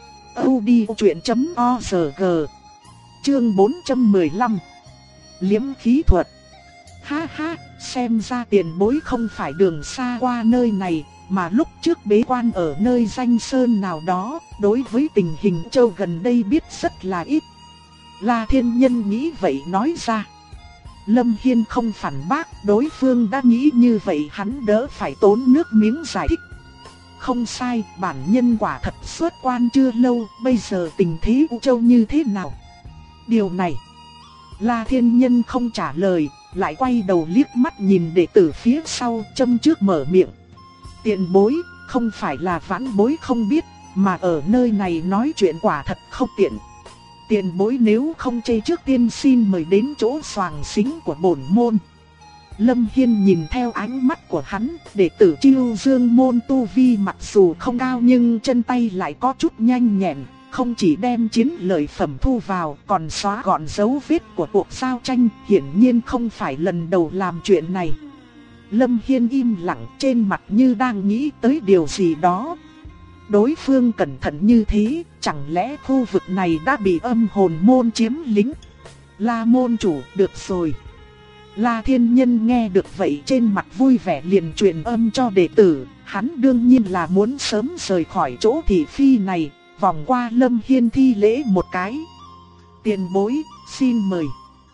audiochuyện.org. Chương 415. Liễm khí thuật. Ha ha, xem ra tiền bối không phải đường xa qua nơi này, mà lúc trước bế quan ở nơi danh sơn nào đó, đối với tình hình châu gần đây biết rất là ít. La Thiên Nhân nghĩ vậy nói ra. Lâm Hiên không phản bác, đối phương đã nghĩ như vậy hắn đỡ phải tốn nước miếng giải thích. Không sai, bản nhân quả thật xuất quan chưa lâu, bây giờ tình thế U Châu như thế nào? Điều này, La Thiên Nhân không trả lời, lại quay đầu liếc mắt nhìn đệ tử phía sau, châm trước mở miệng. Tiền bối, không phải là vãn bối không biết, mà ở nơi này nói chuyện quả thật không tiện. Tiền bối nếu không chê trước tiên xin mời đến chỗ xoàng xính của bổn môn. Lâm Hiên nhìn theo ánh mắt của hắn, đệ tử Chiêu Dương môn tu vi mặc dù không cao nhưng chân tay lại có chút nhanh nhẹn, không chỉ đem chiến lợi phẩm thu vào còn xóa gọn dấu vết của cuộc giao tranh, hiển nhiên không phải lần đầu làm chuyện này. Lâm Hiên im lặng, trên mặt như đang nghĩ tới điều gì đó. Đối phương cẩn thận như thế, chẳng lẽ khu vực này đã bị âm hồn môn chiếm lĩnh? La môn chủ, được rồi. La Thiên Nhân nghe được vậy trên mặt vui vẻ liền truyền âm cho đệ tử, hắn đương nhiên là muốn sớm rời khỏi chỗ thị phi này, vòng qua Lâm Hiên thi lễ một cái. Tiền bối, xin mời.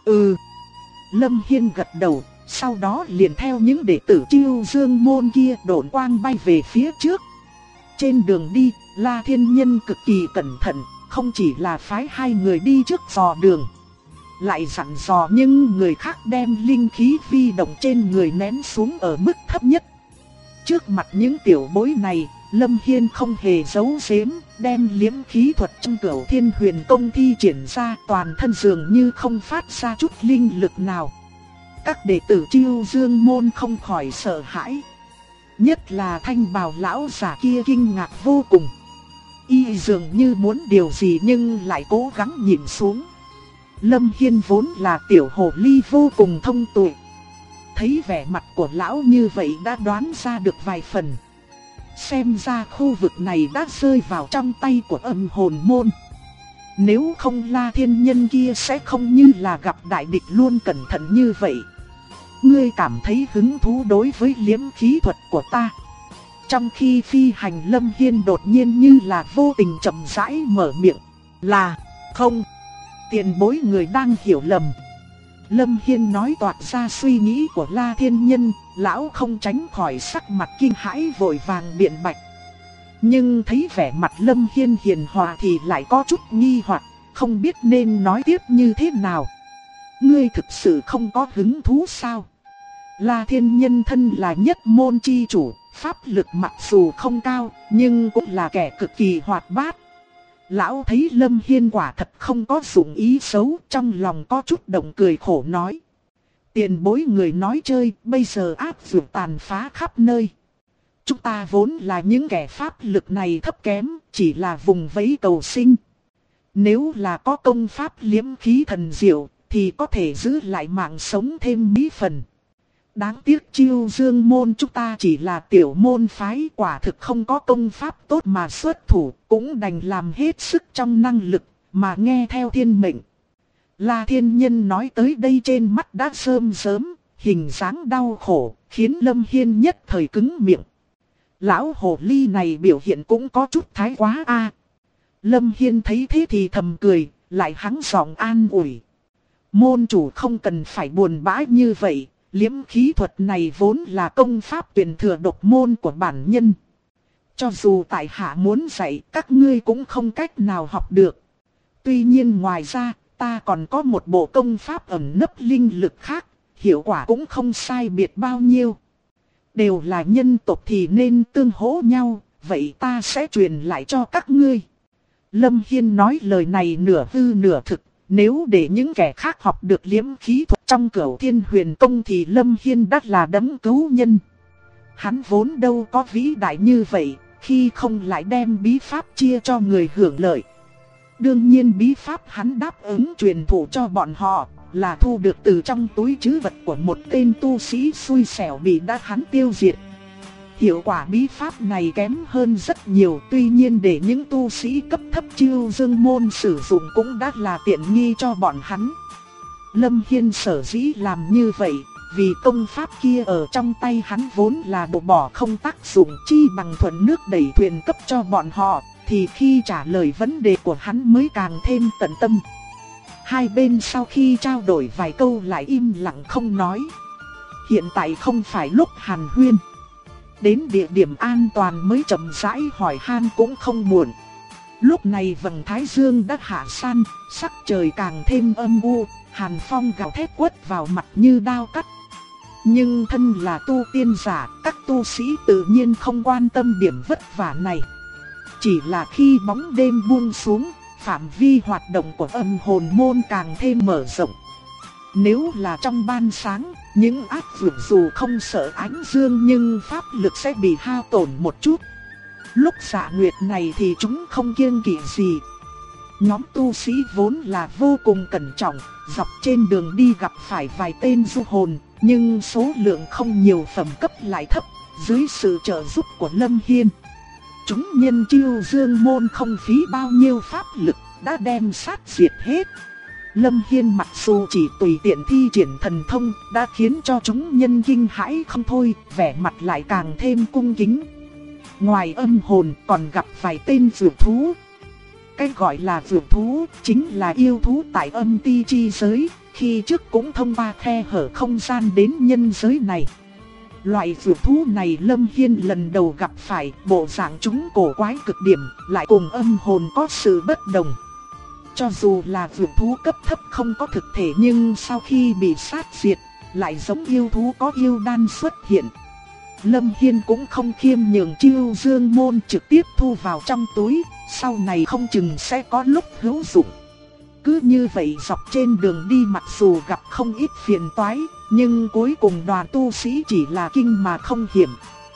Lâm Hiên gật đầu, sau đó liền theo những đệ tử Chiêu Dương môn kia độn quang bay về phía trước. Trên đường đi, La Thiên Nhân cực kỳ cẩn thận, không chỉ là phái hai người đi trước dò đường, lại dặn dò nhưng người khác đem linh khí vi động trên người nén xuống ở mức thấp nhất. Trước mặt những tiểu bối này, Lâm Hiên không hề giấu giếm, đem liễm khí thuật trong Cửu Thiên Huyền Công thi triển ra, toàn thân dường như không phát ra chút linh lực nào. Các đệ tử Chiêu Dương môn không khỏi sợ hãi. Nhất là thanh bào lão giả kia kinh ngạc vô cùng. Y dường như muốn điều gì nhưng lại cố gắng nhịn xuống. Lâm Hiên vốn là tiểu hồ ly vô cùng thông tuệ, thấy vẻ mặt của lão như vậy đã đoán ra được vài phần. Xem ra khu vực này đã rơi vào trong tay của âm hồn môn. Nếu không La Thiên Nhân kia sẽ không như là gặp đại địch luôn cẩn thận như vậy. Ngươi cảm thấy hứng thú đối với liễm khí thuật của ta? Trong khi phi hành, Lâm Hiên đột nhiên như là vô tình chậm rãi mở miệng. Là không, tiền bối người đang hiểu lầm. Lâm Hiên nói toạc ra suy nghĩ của La Thiên Nhân, lão không tránh khỏi sắc mặt kinh hãi vội vàng biện bạch. Nhưng thấy vẻ mặt Lâm Hiên hiền hòa thì lại có chút nghi hoặc, không biết nên nói tiếp như thế nào. Ngươi thực sự không có hứng thú sao? La Thiên Nhân thân là nhất môn chi chủ, pháp lực mặc dù không cao, nhưng cũng là kẻ cực kỳ hoạt bát. Lão thấy Lâm Hiên quả thật không có dụng ý xấu, trong lòng có chút động cười khổ nói. Tiền bối người nói chơi, bây giờ áp dụng tàn phá khắp nơi. Chúng ta vốn là những kẻ pháp lực này thấp kém, chỉ là vùng vẫy cầu sinh. Nếu là có công pháp liễm khí thần diệu, thì có thể giữ lại mạng sống thêm mấy phần. Đáng tiếc Chiêu Dương môn chúng ta chỉ là tiểu môn phái, quả thực không có công pháp tốt mà xuất thủ, cũng đành làm hết sức trong năng lực mà nghe theo thiên mệnh. La Thiên Nhân nói tới đây trên mắt đã rơm rớm, hình dáng đau khổ, khiến Lâm Hiên nhất thời cứng miệng. Lão hồ ly này biểu hiện cũng có chút thái quá a. Lâm Hiên thấy thế thì thầm cười, lại hắng giọng an ủi. Môn chủ không cần phải buồn bã như vậy, liễm khí thuật này vốn là công pháp truyền thừa độc môn của bản nhân. Cho dù tại hạ muốn dạy, các ngươi cũng không cách nào học được. Tuy nhiên ngoài ra, ta còn có một bộ công pháp ẩn nấp linh lực khác, hiệu quả cũng không sai biệt bao nhiêu. Đều là nhân tộc thì nên tương hỗ nhau, vậy ta sẽ truyền lại cho các ngươi. Lâm Hiên nói lời này nửa hư nửa thực, nếu để những kẻ khác học được liễm khí thuật trong Cửu Thiên Huyền Tông thì Lâm Hiên đắt là đấng cứu nhân. Hắn vốn đâu có vĩ đại như vậy, khi không lại đem bí pháp chia cho người hưởng lợi. Đương nhiên bí pháp hắn đáp ứng truyền thụ cho bọn họ là thu được từ trong túi trữ vật của một tên tu sĩ xui xẻo bị hắn tiêu diệt. Hiệu quả bí pháp này kém hơn rất nhiều, tuy nhiên để những tu sĩ cấp thấp Chiêu Dương môn sử dụng cũng đã là tiện nghi cho bọn hắn. Lâm Hiên sở dĩ làm như vậy, vì công pháp kia ở trong tay hắn vốn là đồ bỏ không tác dụng, chi bằng thuận nước đẩy thuyền cấp cho bọn họ, thì khi trả lời vấn đề của hắn mới càng thêm tận tâm. Hai bên sau khi trao đổi vài câu lại im lặng không nói. Hiện tại không phải lúc hàn huyên. Đến địa điểm an toàn mới chậm rãi hỏi han cũng không muộn. Lúc này vầng thái dương đã hạ san, sắc trời càng thêm âm u, hàn phong gào thét quất vào mặt như đao cắt. Nhưng thân là tu tiên giả, các tu sĩ tự nhiên không quan tâm điểm vất vả này. Chỉ là khi bóng đêm buông xuống, phạm vi hoạt động của âm hồn môn càng thêm mở rộng. Nếu là trong ban sáng, những ác vượt dù không sợ ánh dương nhưng pháp lực sẽ bị hao tổn một chút. Lúc dạ nguyệt này thì chúng không kiêng kỵ gì. Nhóm tu sĩ vốn là vô cùng cẩn trọng, dọc trên đường đi gặp phải vài tên du hồn, nhưng số lượng không nhiều, phẩm cấp lại thấp, dưới sự trợ giúp của Lâm Hiên. Chúng nhân Chiêu Dương môn không phí bao nhiêu pháp lực, đã đem sát diệt hết. Lâm Hiên mặc dù chỉ tùy tiện thi triển thần thông, đã khiến cho chúng nhân kinh hãi không thôi, vẻ mặt lại càng thêm cung kính. Ngoài âm hồn còn gặp vài tên dược thú. Cái gọi là dược thú chính là yêu thú tại âm ti chi giới, khi trước cũng thông qua khe hở không gian đến nhân giới này. Loại dược thú này Lâm Hiên lần đầu gặp phải, bộ dạng chúng cổ quái cực điểm, lại cùng âm hồn có sự bất đồng. Cho dù là dược thú cấp thấp không có thực thể nhưng sau khi bị sát diệt, lại giống yêu thú có yêu đan xuất hiện. Lâm Hiên cũng không khiêm nhường Chiêu Dương môn, trực tiếp thu vào trong túi, sau này không chừng sẽ có lúc hữu dụng. Cứ như vậy dọc trên đường đi mặc dù gặp không ít phiền toái, nhưng cuối cùng đoàn tu sĩ chỉ là kinh mà không hiểm.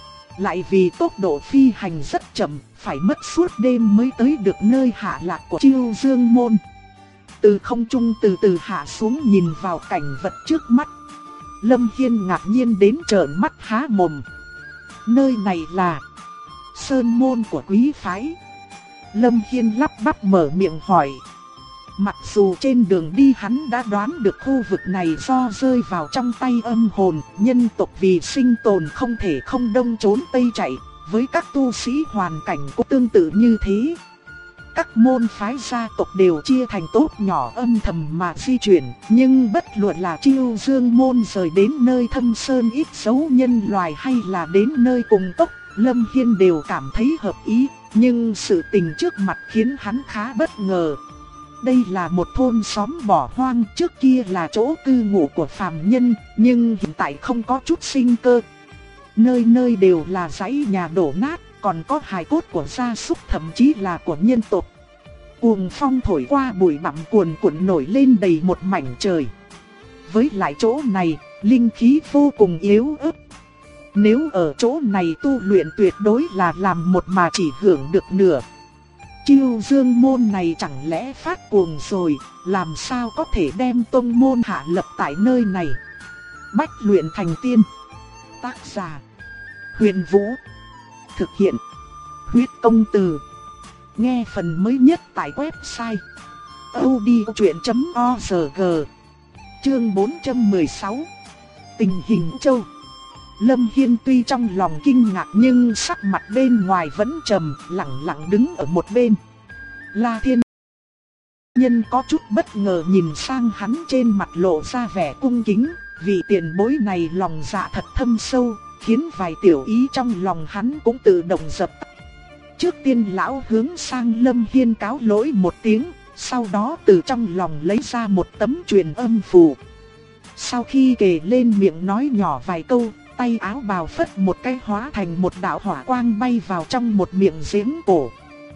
Lại vì tốc độ phi hành rất chậm, phải mất suốt đêm mới tới được nơi hạ lạc của Chiêu Dương môn. Từ không trung từ từ hạ xuống nhìn vào cảnh vật trước mắt, Lâm Hiên ngạc nhiên đến trợn mắt há mồm. Nơi này là sơn môn của quý phái. Lâm Hiên lắp bắp mở miệng hỏi. Mặc dù trên đường đi hắn đã đoán được khu vực này do rơi vào trong tay âm hồn, nhân tộc vì sinh tồn không thể không đông trốn tây chạy, với các tu sĩ hoàn cảnh cũng tương tự như thế. Các môn phái gia tộc đều chia thành tốt nhỏ âm thầm mà di chuyển, nhưng bất luận là Chiêu Dương môn rời đến nơi thâm sơn ít dấu nhân loài hay là đến nơi cùng tốc, Lâm Hiên đều cảm thấy hợp ý, nhưng sự tình trước mặt khiến hắn khá bất ngờ. Đây là một thôn xóm bỏ hoang, trước kia là chỗ cư ngụ của phàm nhân, nhưng hiện tại không có chút sinh cơ. Nơi nơi đều là dãy nhà đổ nát, còn có hài cốt của gia súc, thậm chí là của nhân tộc. Cuồng phong thổi qua, bụi bặm cuồn cuộn nổi lên đầy một mảnh trời. Với lại chỗ này, linh khí vô cùng yếu ớt. Nếu ở chỗ này tu luyện tuyệt đối là làm một mà chỉ hưởng được nửa. Chiêu Dương môn này chẳng lẽ phát cuồng rồi, làm sao có thể đem tông môn hạ lập tại nơi này. Bách luyện thành tiên. Tác giả: Huyền Vũ. Thực hiện: Huyết Công Từ. Nghe phần mới nhất tại website audiochuyện.org. Chương 416. Tình hình Châu. Lâm Hiên tuy trong lòng kinh ngạc nhưng sắc mặt bên ngoài vẫn trầm, lặng lặng đứng ở một bên. La Thiên Nhân có chút bất ngờ nhìn sang hắn, trên mặt lộ ra vẻ cung kính. Vị tiền bối này lòng dạ thật thâm sâu, khiến vài tiểu ý trong lòng hắn cũng tự động dập tắt. Trước tiên lão hướng sang Lâm Hiên cáo lỗi một tiếng, sau đó từ trong lòng lấy ra một tấm truyền âm phù. Sau khi kể lên miệng nói nhỏ vài câu, tay áo bào phất một cái hóa thành một đạo hỏa quang bay vào trong một miệng giếng cổ.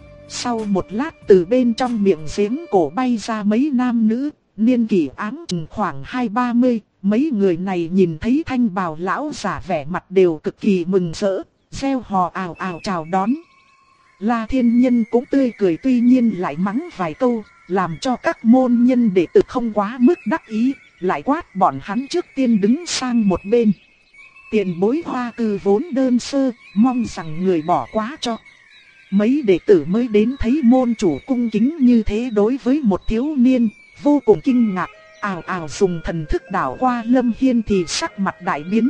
Sau một lát từ bên trong miệng giếng cổ bay ra mấy nam nữ, niên kỷ áng chừng khoảng 20-30, mấy người này nhìn thấy thanh bào lão giả vẻ mặt đều cực kỳ mừng rỡ, reo hò ào ào chào đón. La Thiên Nhân cũng tươi cười, tuy nhiên lại mắng vài câu, làm cho các môn nhân đệ tử không quá mức đắc ý, lại quát bọn hắn trước tiên đứng sang một bên. Tiền bối Hoa Cư vốn đơn sơ, mong rằng người bỏ quá cho. Mấy đệ tử mới đến thấy môn chủ cung kính như thế đối với một thiếu niên, vô cùng kinh ngạc, ào ào dùng thần thức đảo qua Lâm Hiên thì sắc mặt đại biến.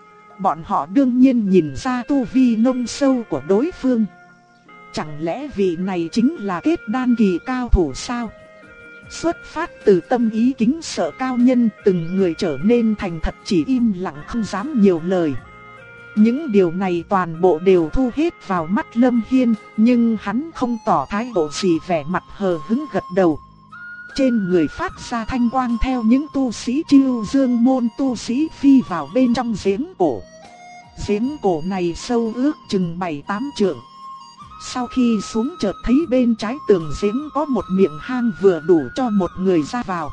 Bọn họ đương nhiên nhìn ra tu vi nông sâu của đối phương. Chẳng lẽ vị này chính là kết đan kỳ cao thủ sao? Xuất phát từ tâm ý kính sợ cao nhân, từng người trở nên thành thật, chỉ im lặng không dám nhiều lời. Những điều này toàn bộ đều thu hết vào mắt Lâm Hiên, nhưng hắn không tỏ thái độ gì, vẻ mặt hờ hững gật đầu. Trên người phát ra thanh quang theo những tu sĩ Chiêu Dương môn tu sĩ phi vào bên trong giếng cổ. Giếng cổ này sâu ước chừng 7-8 trượng. Sau khi xuống chợt thấy bên trái tường giếng có một miệng hang vừa đủ cho một người ra vào.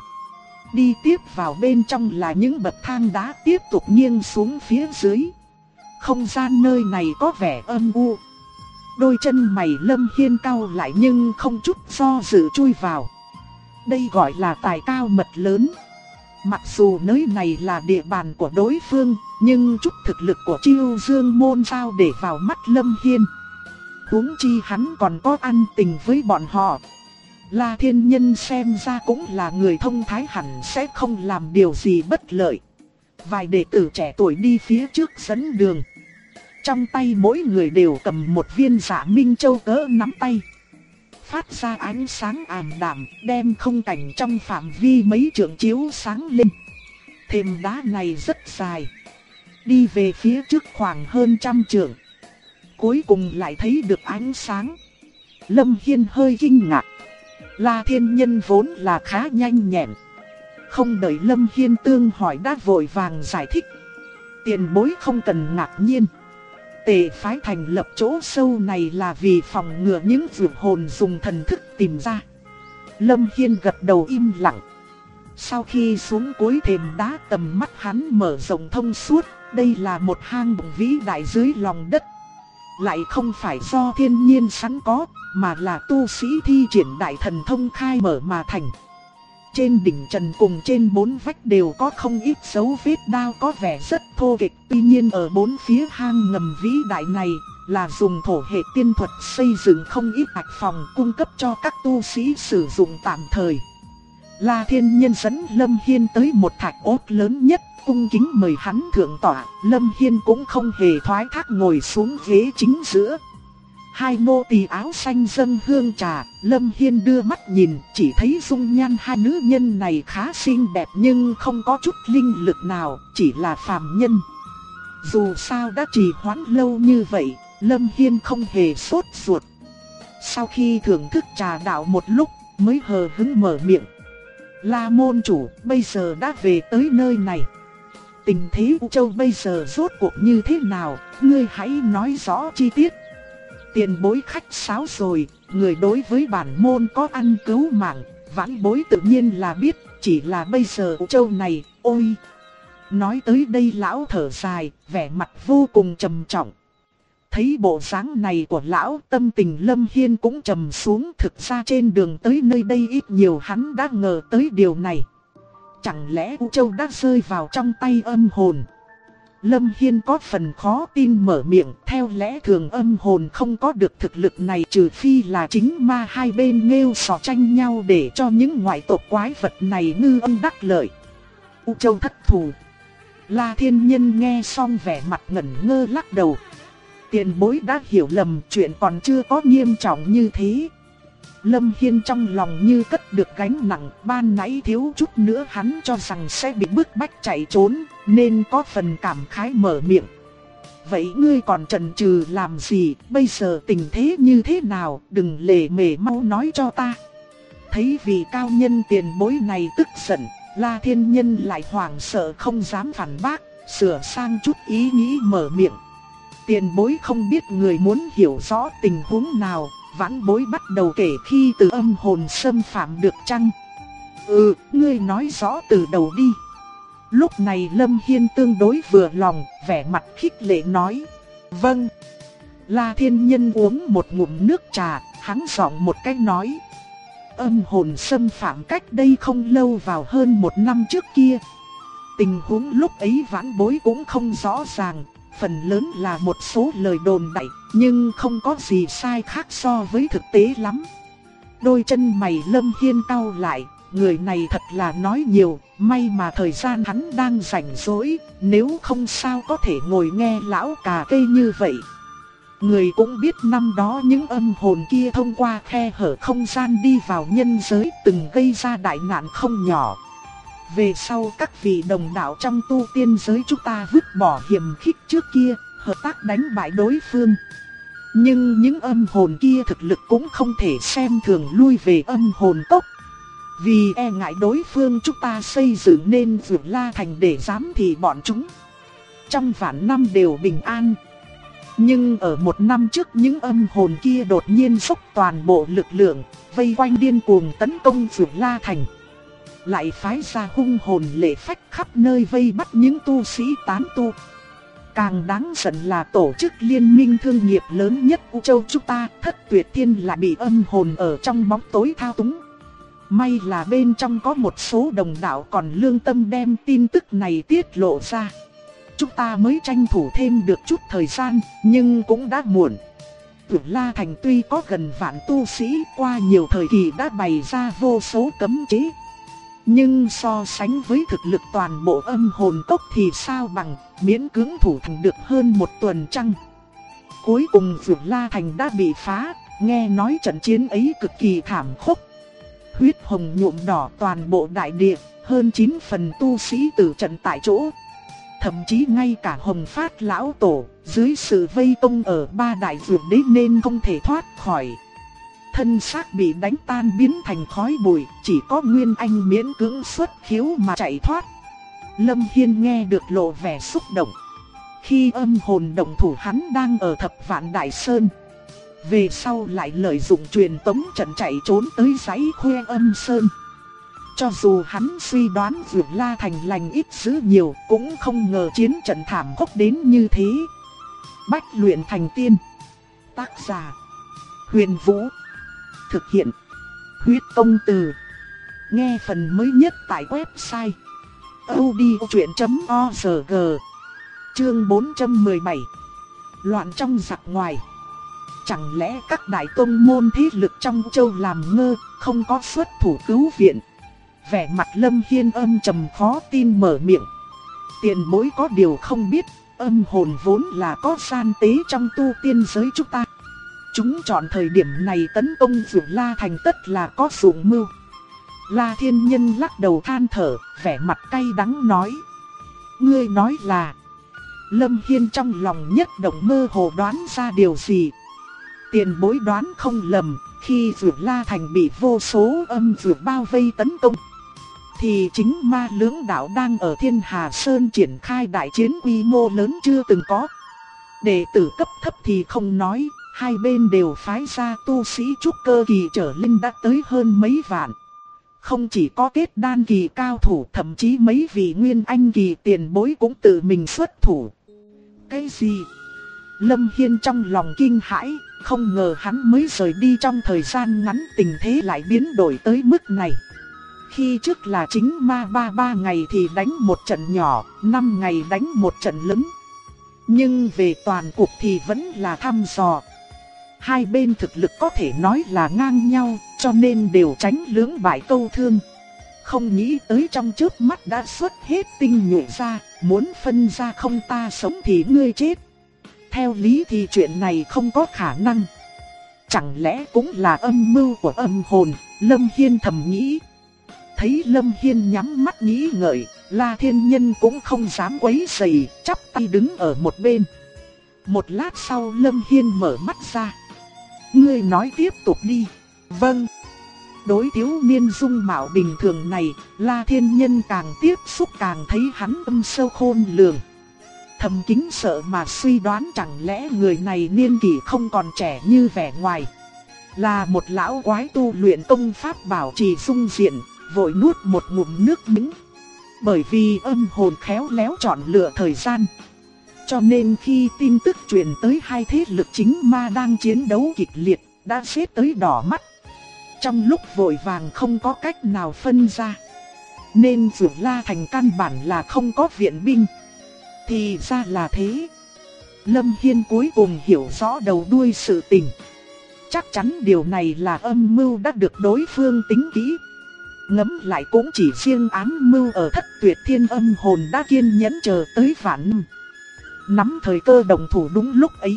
Đi tiếp vào bên trong là những bậc thang đá tiếp tục nghiêng xuống phía dưới. Không gian nơi này có vẻ âm u. Đôi chân mày Lâm Hiên cau lại nhưng không chút do dự chui vào. Đây gọi là tài cao mật lớn. Mặc dù nơi này là địa bàn của đối phương, nhưng chút thực lực của Chiêu Dương môn sao để vào mắt Lâm Hiên. Huống chi hắn còn có ăn tình với bọn họ. La Thiên Nhân xem ra cũng là người thông thái, hẳn sẽ không làm điều gì bất lợi. Vài đệ tử trẻ tuổi đi phía trước dẫn đường. Trong tay mỗi người đều cầm một viên Dạ Minh Châu cỡ nắm tay, phát ra ánh sáng ảm đạm, đem không cảnh trong phạm vi mấy trượng chiếu sáng lên. Thềm đá này rất dài, đi về phía trước khoảng hơn 100 trượng, cuối cùng lại thấy được ánh sáng. Lâm Hiên hơi kinh ngạc. La Thiên Nhân vốn là khá nhanh nhẹn, không đợi Lâm Hiên tương hỏi đã vội vàng giải thích. Tiền bối không cần ngạc nhiên. Tề phái thành lập chỗ sâu này là vì phòng ngừa những vượt hồn dùng thần thức tìm ra. Lâm Hiên gật đầu im lặng. Sau khi xuống cuối thềm đá, tầm mắt hắn mở rộng thông suốt. Đây là một hang động vĩ đại dưới lòng đất. Lại không phải do thiên nhiên sẵn có, mà là tu sĩ thi triển đại thần thông khai mở mà thành. Trên đỉnh trần cùng trên bốn vách đều có không ít dấu vết đao có vẻ rất thô kệch. Tuy nhiên ở bốn phía hang ngầm vĩ đại này là dùng thổ hệ tiên thuật xây dựng không ít hạch phòng cung cấp cho các tu sĩ sử dụng tạm thời. La Thiên Nhân dẫn Lâm Hiên tới một thạch ốt lớn nhất, cung kính mời hắn thượng tọa. Lâm Hiên cũng không hề thoái thác ngồi xuống ghế chính giữa. Hai nô tỳ áo xanh dâng hương trà, Lâm Hiên đưa mắt nhìn, chỉ thấy dung nhan hai nữ nhân này khá xinh đẹp nhưng không có chút linh lực nào, chỉ là phàm nhân. Dù sao đã trì hoãn lâu như vậy, Lâm Hiên không hề sốt ruột. Sau khi thưởng thức trà đạo một lúc, mới hờ hững mở miệng. La môn chủ, bây giờ đã về tới nơi này. Tình thế U Châu bây giờ rốt cuộc như thế nào, ngươi hãy nói rõ chi tiết. Tiền bối khách sáo rồi, người đối với bản môn có ăn cứu mạng, vãn bối tự nhiên là biết, chỉ là bây giờ U Châu này, ôi. Nói tới đây lão thở dài, vẻ mặt vô cùng trầm trọng. Thấy bộ dáng này của lão, tâm tình Lâm Hiên cũng trầm xuống. Thực ra trên đường tới nơi đây ít nhiều hắn đã ngờ tới điều này. Chẳng lẽ U Châu đã rơi vào trong tay âm hồn? Lâm Hiên có phần khó tin mở miệng, theo lẽ thường âm hồn không có được thực lực này trừ phi là chính ma hai bên nghêu sò tranh nhau để cho những ngoại tộc quái vật này ngư ông đắc lợi. U Châu thất thủ. La Thiên Nhân nghe xong vẻ mặt ngẩn ngơ lắc đầu. Tiền bối đã hiểu lầm, chuyện còn chưa có nghiêm trọng như thế. Lâm Hiên trong lòng như cất được gánh nặng, ban nãy thiếu chút nữa hắn cho rằng sẽ bị bức bách chạy trốn, nên có phần cảm khái mở miệng. Vậy ngươi còn chần chừ làm gì, bây giờ tình thế như thế nào, đừng lề mề mau nói cho ta. Thấy vị cao nhân tiền bối này tức giận, La Thiên Nhân lại hoảng sợ không dám phản bác, sửa sang chút ý nghĩ mở miệng. Tiền bối không biết người muốn hiểu rõ tình huống nào, vãn bối bắt đầu kể khi từ âm hồn xâm phạm được chăng? Ngươi nói rõ từ đầu đi. Lúc này Lâm Hiên tương đối vừa lòng, vẻ mặt khích lệ nói. Vâng. La Thiên Nhân uống một ngụm nước trà, hắn giọng một cái nói. Âm hồn xâm phạm cách đây không lâu vào hơn 1 năm trước kia. Tình huống lúc ấy vãn bối cũng không rõ ràng, phần lớn là một số lời đồn đại, nhưng không có gì sai khác so với thực tế lắm. Đôi chân mày Lâm Hiên cau lại, người này thật là nói nhiều, may mà thời gian hắn đang rảnh rỗi, nếu không sao có thể ngồi nghe lão cà kê như vậy. Người cũng biết năm đó những âm hồn kia thông qua khe hở không gian đi vào nhân giới từng gây ra đại nạn không nhỏ. Về sau các vị đồng đạo trong tu tiên giới chúng ta vứt bỏ hiềm khích trước kia, hợp tác đánh bại đối phương. Nhưng những âm hồn kia thực lực cũng không thể xem thường lui về âm hồn cốc. Vì e ngại đối phương chúng ta xây dựng nên Dược La Thành để giám thị bọn chúng. Trong vạn năm đều bình an. Nhưng ở 1 năm trước những âm hồn kia đột nhiên dốc toàn bộ lực lượng, vây quanh điên cuồng tấn công Dược La Thành. Lại phái ra hung hồn lệ phách khắp nơi vây bắt những tu sĩ tán tu. Càng đáng giận là tổ chức liên minh thương nghiệp lớn nhất U Châu chúng ta, Thất Tuyệt Thiên lại bị âm hồn ở trong bóng tối thao túng. May là bên trong có một số đồng đạo còn lương tâm đem tin tức này tiết lộ ra. Chúng ta mới tranh thủ thêm được chút thời gian, nhưng cũng đã muộn. Dược La Thành tuy có gần vạn tu sĩ, qua nhiều thời kỳ đã bày ra vô số cấm chế. Nhưng so sánh với thực lực toàn bộ âm hồn cốc thì sao bằng, miễn cưỡng thủ thành được hơn 1 tuần trăng. Cuối cùng Dược La Thành đã bị phá, nghe nói trận chiến ấy cực kỳ thảm khốc. Huyết hồng nhuộm đỏ toàn bộ đại địa, hơn 9 phần tu sĩ tử trận tại chỗ. Thậm chí ngay cả Hồng Phát lão tổ, dưới sự vây công ở 3 đại dược đế nên không thể thoát khỏi. Thân xác bị đánh tan biến thành khói bụi, chỉ có Nguyên Anh miễn cưỡng xuất khiếu mà chạy thoát. Lâm Hiên nghe được lộ vẻ xúc động. Khi âm hồn động thủ hắn đang ở Thập Vạn Đại Sơn. Về sau lại lợi dụng truyền tống trận chạy trốn tới dãy Khuê Âm Sơn. Cho dù hắn suy đoán Dược La Thành lành ít dữ nhiều, cũng không ngờ chiến trận thảm khốc đến như thế. Bách luyện thành tiên. Tác giả Huyền Vũ. Thực hiện Huyết Công Từ. Nghe phần mới nhất tại website audiochuyện.org. Chương 417. Loạn trong giặc ngoài. Chẳng lẽ các đại tông môn thế lực trong châu làm ngơ, không có xuất thủ cứu viện? Vẻ mặt Lâm Hiên âm trầm khó tin mở miệng. Tiền bối có điều không biết, âm hồn vốn là có gian tế trong tu tiên giới chúng ta. Chúng chọn thời điểm này tấn công Dược La Thành tất là có dụng mưu. La Thiên Nhân lắc đầu than thở, vẻ mặt cay đắng nói. Ngươi nói là... Lâm Hiên trong lòng nhất động mơ hồ đoán ra điều gì. Tiền bối đoán không lầm, khi Dược La Thành bị vô số âm dược bao vây tấn công, thì chính ma lưỡng đạo đang ở Thiên Hà Sơn triển khai đại chiến quy mô lớn chưa từng có. Đệ tử cấp thấp thì không nói, hai bên đều phái ra tu sĩ trúc cơ kỳ trở lên đã tới hơn mấy vạn. Không chỉ có kết đan kỳ cao thủ, thậm chí mấy vị nguyên anh kỳ tiền bối cũng tự mình xuất thủ. Cái gì? Lâm Hiên trong lòng kinh hãi, không ngờ hắn mới rời đi trong thời gian ngắn tình thế lại biến đổi tới mức này. Khi trước là chính ma ba ngày thì đánh một trận nhỏ, 5 ngày đánh một trận lớn. Nhưng về toàn cuộc thì vẫn là thăm dò. Hai bên thực lực có thể nói là ngang nhau, cho nên đều tránh lưỡng bại câu thương. Không nghĩ tới trong chớp mắt đã xuất hết tinh nhuệ ra, muốn phân ra không ta sống thì ngươi chết. Theo lý thì chuyện này không có khả năng. Chẳng lẽ cũng là âm mưu của âm hồn, Lâm Hiên thầm nghĩ. Thấy Lâm Hiên nhắm mắt nghĩ ngợi, La Thiên Nhân cũng không dám quấy rầy, chắp tay đứng ở một bên. Một lát sau Lâm Hiên mở mắt ra. Ngươi nói tiếp tục đi. Vâng. Đối thiếu niên dung mạo bình thường này, La Thiên Nhân càng tiếp xúc càng thấy hắn âm sâu khôn lường. Thầm kính sợ mà suy đoán chẳng lẽ người này niên kỷ không còn trẻ như vẻ ngoài. Là một lão quái tu luyện công pháp bảo trì dung diện, vội nuốt một ngụm nước miếng. Bởi vì âm hồn khéo léo chọn lựa thời gian, cho nên khi tin tức truyền tới hai thế lực chính ma đang chiến đấu kịch liệt, đã xếp tới đỏ mắt. Trong lúc vội vàng không có cách nào phân ra, nên Dược La Thành căn bản là không có viện binh. Thì ra là thế. Lâm Hiên cuối cùng hiểu rõ đầu đuôi sự tình. Chắc chắn điều này là âm mưu đã được đối phương tính kỹ. Ngẫm lại cũng chỉ riêng ám mưu ở Thất Tuyệt Thiên âm hồn đã kiên nhẫn chờ tới vạn năm. Nắm thời cơ đồng thủ đúng lúc ấy.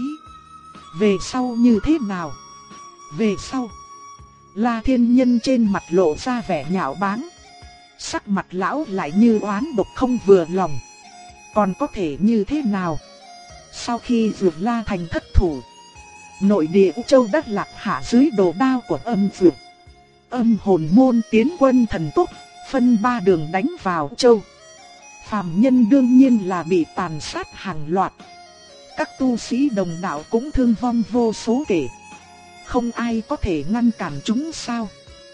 Về sau như thế nào? Về sau, La Thiên Nhân trên mặt lộ ra vẻ nhạo báng. Sắc mặt lão lại như oán độc không vừa lòng. Còn có thể như thế nào? Sau khi Dược La Thành thất thủ, nội địa U Châu đất lạc hạ dưới đồ đao của âm dược. Âm hồn môn tiến quân thần tốc, phân ba đường đánh vào U Châu. Phàm nhân đương nhiên là bị tàn sát hàng loạt. Các tu sĩ đồng đạo cũng thương vong vô số kể. Không ai có thể ngăn cản chúng sao?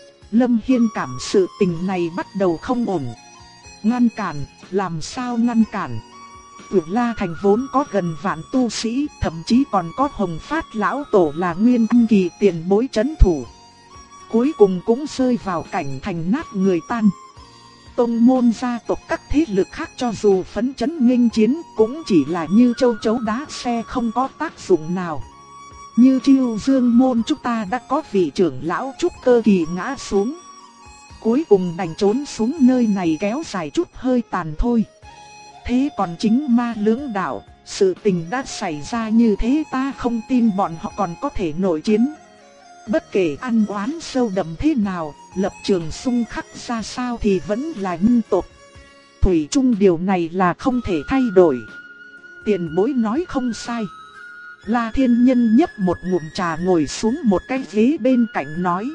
Lâm Hiên cảm sự tình này bắt đầu không ổn. Ngăn cản, làm sao ngăn cản? Dược La Thành vốn có gần vạn tu sĩ, thậm chí còn có Hồng Phát lão tổ là nguyên anh kỳ tiền bối trấn thủ. Cuối cùng cũng rơi vào cảnh thành nát người tan. Tông môn gia tộc các thế lực khác cho dù phấn chấn nghênh chiến cũng chỉ là như châu chấu đá xe, không có tác dụng nào. Như Chiêu Dương môn chúng ta đã có vị trưởng lão trúc cơ kỳ ngã xuống. Cuối cùng đành trốn xuống nơi này kéo dài chút hơi tàn thôi. Thế còn chính ma lưỡng đạo, sự tình đã xảy ra như thế ta không tin bọn họ còn có thể nội chiến. Bất kể ăn oán sâu đậm thế nào, lập trường xung khắc ra sao thì vẫn là nhân tộc. Thủy chung điều này là không thể thay đổi. Tiền bối nói không sai. La Thiên Nhân nhấp một ngụm trà ngồi xuống một cái ghế bên cạnh nói.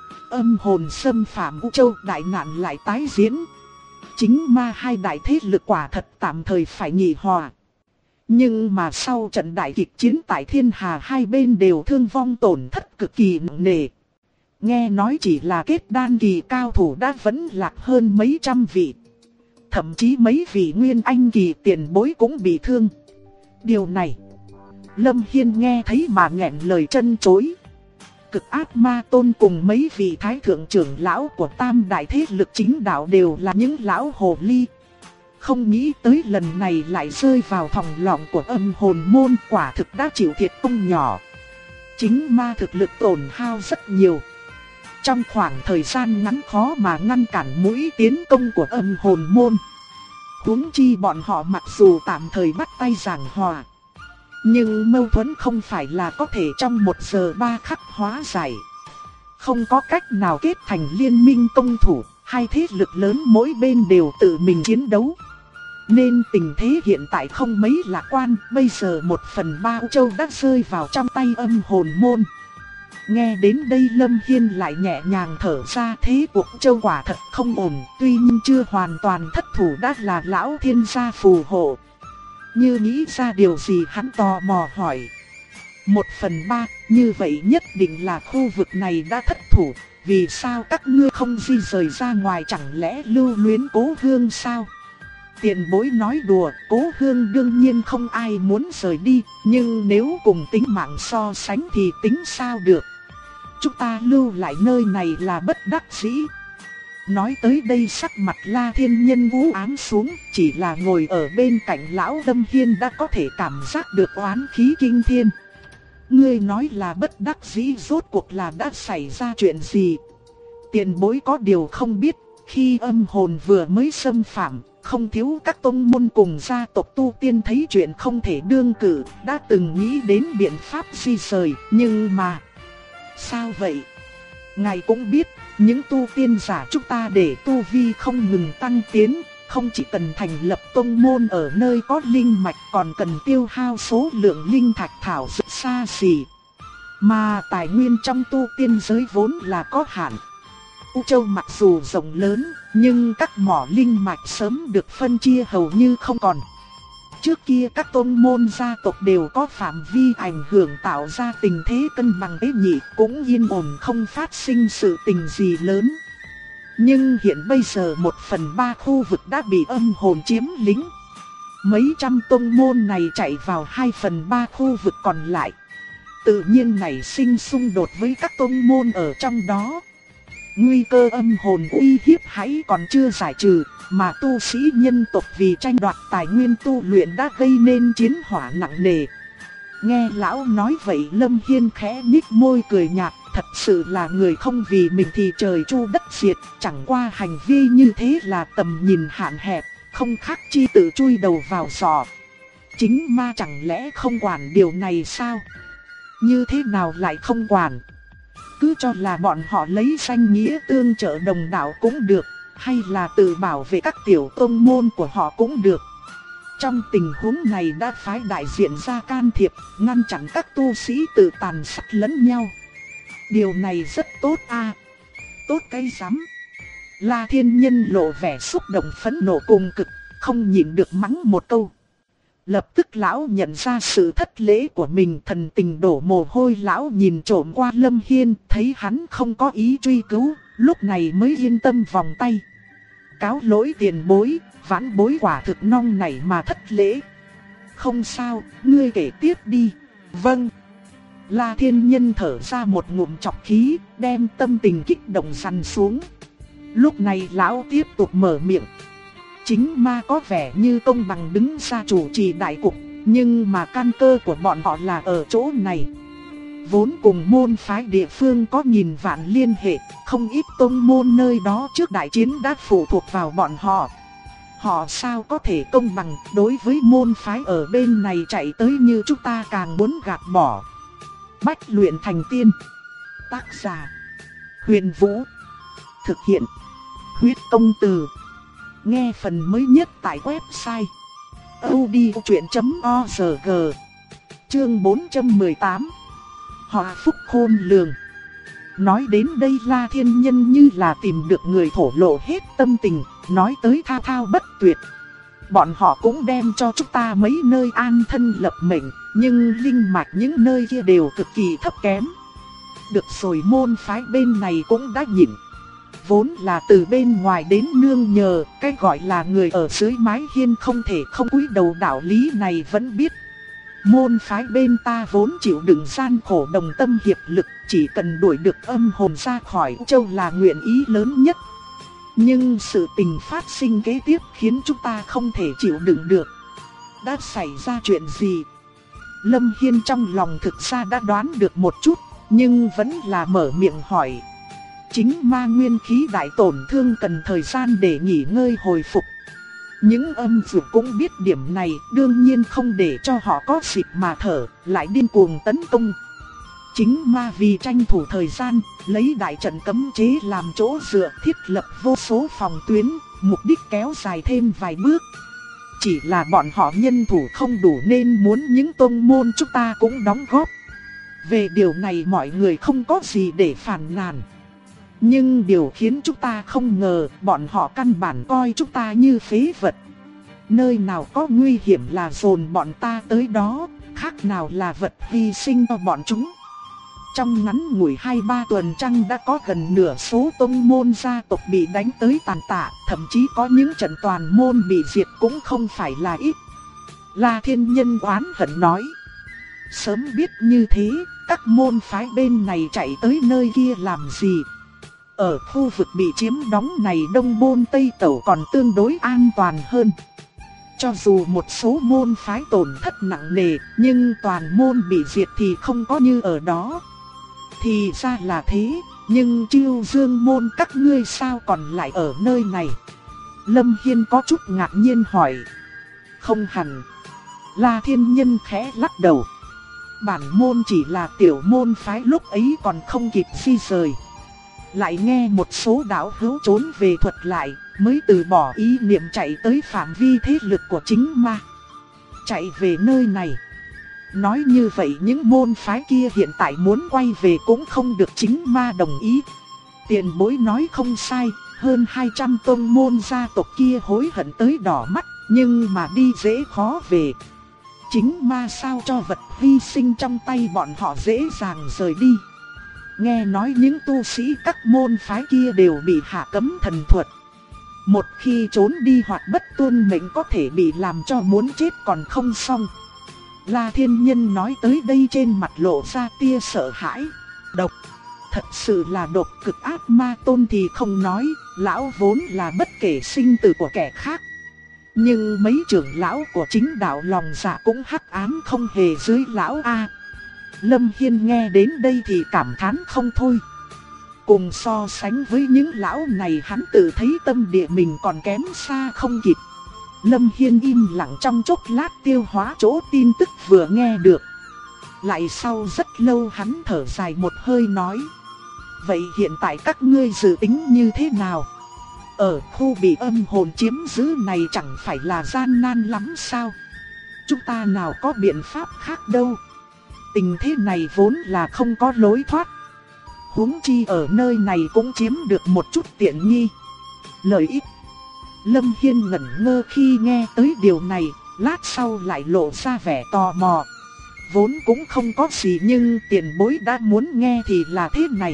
Âm hồn xâm phạm U Châu, đại nạn lại tái diễn. Chính ma hai đại thế lực quả thật tạm thời phải nhị hòa. Nhưng mà sau trận đại kịch chiến tại Thiên Hà, hai bên đều thương vong tổn thất cực kỳ nặng nề. Nghe nói chỉ là kết đan kỳ cao thủ đã vẫn lạc hơn mấy trăm vị. Thậm chí mấy vị nguyên anh kỳ tiền bối cũng bị thương. Điều này, Lâm Hiên nghe thấy mà nghẹn lời chân chối. Cực Ác Ma Tôn cùng mấy vị thái thượng trưởng lão của tam đại thế lực chính đạo đều là những lão hồ ly. Không nghĩ tới lần này lại rơi vào thòng lọng của âm hồn môn, quả thực đã chịu thiệt không nhỏ. Chính ma thực lực tổn hao rất nhiều. Trong khoảng thời gian ngắn khó mà ngăn cản mũi tiến công của âm hồn môn. Huống chi bọn họ mặc dù tạm thời bắt tay giảng hòa, nhưng mâu thuẫn không phải là có thể trong 1 giờ 3 khắc hóa giải. Không có cách nào kết thành liên minh công thủ, hai thế lực lớn mỗi bên đều tự mình chiến đấu. Nên tình thế hiện tại không mấy lạc quan, bây giờ 1/3 U Châu đã rơi vào trong tay âm hồn môn. Nghe đến đây Lâm Hiên lại nhẹ nhàng thở ra, thế cuộc Châu quả thật không ổn, tuy nhiên chưa hoàn toàn thất thủ đã là lão thiên gia phù hộ. Như nghĩ ra điều gì hắn tò mò hỏi. 1/3, như vậy nhất định là khu vực này đã thất thủ, vì sao các ngươi không di rời ra ngoài, chẳng lẽ lưu luyến cố hương sao? Tiền bối nói đùa, cố hương đương nhiên không ai muốn rời đi, nhưng nếu cùng tính mạng so sánh thì tính sao được. Chúng ta lưu lại nơi này là bất đắc dĩ. Nói tới đây sắc mặt La Thiên Nhân u ám xuống, chỉ là ngồi ở bên cạnh lão Lâm Hiên đã có thể cảm giác được oán khí kinh thiên. Ngươi nói là bất đắc dĩ, rốt cuộc là đã xảy ra chuyện gì? Tiền bối có điều không biết, khi âm hồn vừa mới xâm phạm, không thiếu các tông môn cùng gia tộc tu tiên thấy chuyện không thể đương cử, đã từng nghĩ đến biện pháp di rời, nhưng mà... Sao vậy? Ngài cũng biết, những tu tiên giả chúng ta để tu vi không ngừng tăng tiến, không chỉ cần thành lập tông môn ở nơi có linh mạch còn cần tiêu hao số lượng linh thạch thảo dược xa xỉ. Mà tài nguyên trong tu tiên giới vốn là có hạn. U Châu mặc dù rộng lớn, nhưng các mỏ linh mạch sớm được phân chia hầu như không còn. Trước kia các tôn môn gia tộc đều có phạm vi ảnh hưởng tạo ra tình thế cân bằng tế nhị, cũng yên ổn không phát sinh sự tình gì lớn. Nhưng hiện bây giờ 1/3 khu vực đã bị âm hồn chiếm lĩnh. Mấy trăm tôn môn này chạy vào 2/3 khu vực còn lại. Tự nhiên nảy sinh xung đột với các tôn môn ở trong đó. Nguy cơ âm hồn uy hiếp hãy còn chưa giải trừ, mà tu sĩ nhân tộc vì tranh đoạt tài nguyên tu luyện đã gây nên chiến hỏa nặng nề. Nghe lão nói vậy Lâm Hiên khẽ nhích môi cười nhạt, thật sự là người không vì mình thì trời chu đất diệt, chẳng qua hành vi như thế là tầm nhìn hạn hẹp, không khác chi tự chui đầu vào giỏ. Chính ma chẳng lẽ không quản điều này sao? Như thế nào lại không quản? Cứ cho là bọn họ lấy danh nghĩa tương trợ đồng đạo cũng được, hay là tự bảo vệ các tiểu tông môn của họ cũng được. Trong tình huống này đã phái đại diện ra can thiệp, ngăn chặn các tu sĩ tự tàn sát lẫn nhau. Điều này rất tốt a. Tốt cái rắm. La Thiên Nhân lộ vẻ xúc động phẫn nộ cùng cực, không nhịn được mắng một câu. Lập tức lão nhận ra sự thất lễ của mình, thần tình đổ mồ hôi. Lão nhìn trộm qua Lâm Hiên, thấy hắn không có ý truy cứu, lúc này mới yên tâm vòng tay. Cáo lỗi tiền bối, vãn bối quả thực nong nảy mà thất lễ. Không sao, ngươi kể tiếp đi. Vâng. La Thiên Nhân thở ra một ngụm trọc khí, đem tâm tình kích động dằn xuống. Lúc này lão tiếp tục mở miệng. Chính ma có vẻ như công bằng đứng ra chủ trì đại cục, nhưng mà căn cơ của bọn họ là ở chỗ này. Vốn cùng môn phái địa phương có nghìn vạn liên hệ, không ít tông môn nơi đó trước đại chiến đã phụ thuộc vào bọn họ. Họ sao có thể công bằng, đối với môn phái ở bên này chạy tới như chúng ta càng muốn gạt bỏ. Bách luyện thành tiên. Tác giả: Huyền Vũ. Thực hiện: Huyết Công Từ. Nghe phần mới nhất tại website audiochuyện.org. Chương 418. Họa phúc khôn lường. Nói đến đây La Thiên Nhân như là tìm được người thổ lộ hết tâm tình, nói tới thao thao bất tuyệt. Bọn họ cũng đem cho chúng ta mấy nơi an thân lập mệnh, nhưng linh mạch những nơi kia đều cực kỳ thấp kém. Được rồi, môn phái bên này cũng đã nhịn. Vốn là từ bên ngoài đến nương nhờ, cái gọi là người ở dưới mái hiên không thể không cúi đầu, đạo lý này vẫn biết. Môn phái bên ta vốn chịu đựng gian khổ đồng tâm hiệp lực, chỉ cần đuổi được âm hồn ra khỏi U Châu là nguyện ý lớn nhất. Nhưng sự tình phát sinh kế tiếp khiến chúng ta không thể chịu đựng được. Đã xảy ra chuyện gì? Lâm Hiên trong lòng thực ra đã đoán được một chút, nhưng vẫn là mở miệng hỏi. Chính ma nguyên khí đại tổn thương cần thời gian để nghỉ ngơi hồi phục. Những âm phủ cũng biết điểm này, đương nhiên không để cho họ có dịp mà thở, lại điên cuồng tấn công. Chính ma vì tranh thủ thời gian, lấy đại trận cấm chế làm chỗ dựa, thiết lập vô số phòng tuyến, mục đích kéo dài thêm vài bước. Chỉ là bọn họ nhân thủ không đủ nên muốn những tông môn chúng ta cũng đóng góp. Về điều này mọi người không có gì để phàn nàn. Nhưng điều khiến chúng ta không ngờ, bọn họ căn bản coi chúng ta như phế vật. Nơi nào có nguy hiểm là dồn bọn ta tới đó, khác nào là vật hy sinh cho bọn chúng. Trong ngắn ngủi 2-3 tuần trăng đã có gần nửa số tông môn gia tộc bị đánh tới tàn tạ, thậm chí có những trận toàn môn bị diệt cũng không phải là ít. La Thiên Nhân oán hận nói. Sớm biết như thế, các môn phái bên này chạy tới nơi kia làm gì? Ở khu vực bị chiếm đóng này Đông Môn Tây Tẩu còn tương đối an toàn hơn. Cho dù một số môn phái tổn thất nặng nề, nhưng toàn môn bị diệt thì không có như ở đó. Thì ra là thế, nhưng Chiêu Dương môn các ngươi sao còn lại ở nơi này? Lâm Hiên có chút ngạc nhiên hỏi. Không hẳn. La Thiên Nhân khẽ lắc đầu. Bản môn chỉ là tiểu môn phái, lúc ấy còn không kịp di rời. Lại nghe một số đạo hữu trốn về thuật lại, mới từ bỏ ý niệm chạy tới phạm vi thế lực của chính ma. Chạy về nơi này. Nói như vậy những môn phái kia hiện tại muốn quay về cũng không được chính ma đồng ý. Tiền bối nói không sai, hơn 200 tông môn gia tộc kia hối hận tới đỏ mắt, nhưng mà đi dễ khó về. Chính ma sao cho vật hy sinh trong tay bọn họ dễ dàng rời đi. Nghe nói những tu sĩ các môn phái kia đều bị hạ cấm thần thuật. Một khi trốn đi hoặc bất tuân mệnh có thể bị làm cho muốn chết còn không xong. La Thiên Nhân nói tới đây trên mặt lộ ra tia sợ hãi. Độc, thật sự là độc cực ác. Ma tôn thì không nói, lão vốn là bất kể sinh tử của kẻ khác. Nhưng mấy trưởng lão của chính đạo lòng dạ cũng hắc ám không hề dưới lão a. Lâm Hiên nghe đến đây thì cảm thán không thôi. Cùng so sánh với những lão này hắn tự thấy tâm địa mình còn kém xa không kịp. Lâm Hiên im lặng trong chốc lát tiêu hóa chỗ tin tức vừa nghe được. Lại sau rất lâu hắn thở dài một hơi nói. Vậy hiện tại các ngươi dự tính như thế nào? Ở khu bị âm hồn chiếm giữ này chẳng phải là gian nan lắm sao? Chúng ta nào có biện pháp khác đâu. Tình thế này vốn là không có lối thoát. Huống chi ở nơi này cũng chiếm được một chút tiện nghi. Lợi ích. Lâm Hiên ngẩn ngơ khi nghe tới điều này, lát sau lại lộ ra vẻ tò mò. Vốn cũng không có gì nhưng tiền bối đã muốn nghe thì là thế này.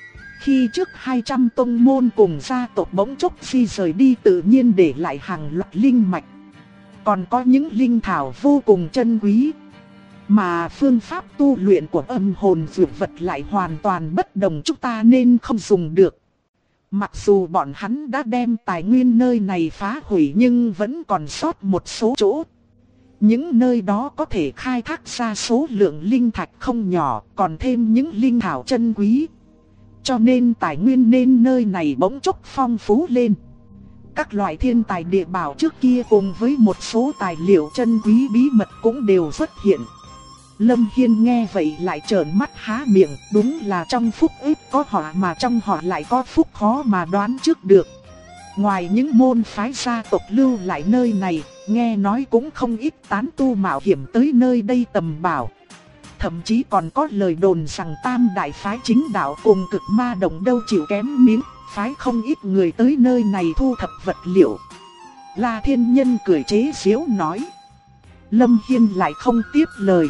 Khi trước 200 tông môn cùng gia tộc bỗng chốc di rời đi tự nhiên để lại hàng loạt linh mạch. Còn có những linh thảo vô cùng chân quý. Mà phương pháp tu luyện của âm hồn dược vật lại hoàn toàn bất đồng, chúng ta nên không dùng được. Mặc dù bọn hắn đã đem tài nguyên nơi này phá hủy nhưng vẫn còn sót một số chỗ. Những nơi đó có thể khai thác ra số lượng linh thạch không nhỏ, còn thêm những linh thảo chân quý. Cho nên tài nguyên nên nơi này bỗng chốc phong phú lên. Các loại thiên tài địa bảo trước kia cùng với một số tài liệu chân quý bí mật cũng đều xuất hiện. Lâm Hiên nghe vậy lại trợn mắt há miệng, đúng là trong phúc ít có họ mà trong họ lại có phúc khó mà đoán trước được. Ngoài những môn phái gia tộc lưu lại nơi này, nghe nói cũng không ít tán tu mạo hiểm tới nơi đây tầm bảo. Thậm chí còn có lời đồn rằng tam đại phái chính đạo cùng cực ma đồng đâu chịu kém miếng, phái không ít người tới nơi này thu thập vật liệu. La Thiên Nhân cười chế giễu nói. Lâm Hiên lại không tiếp lời.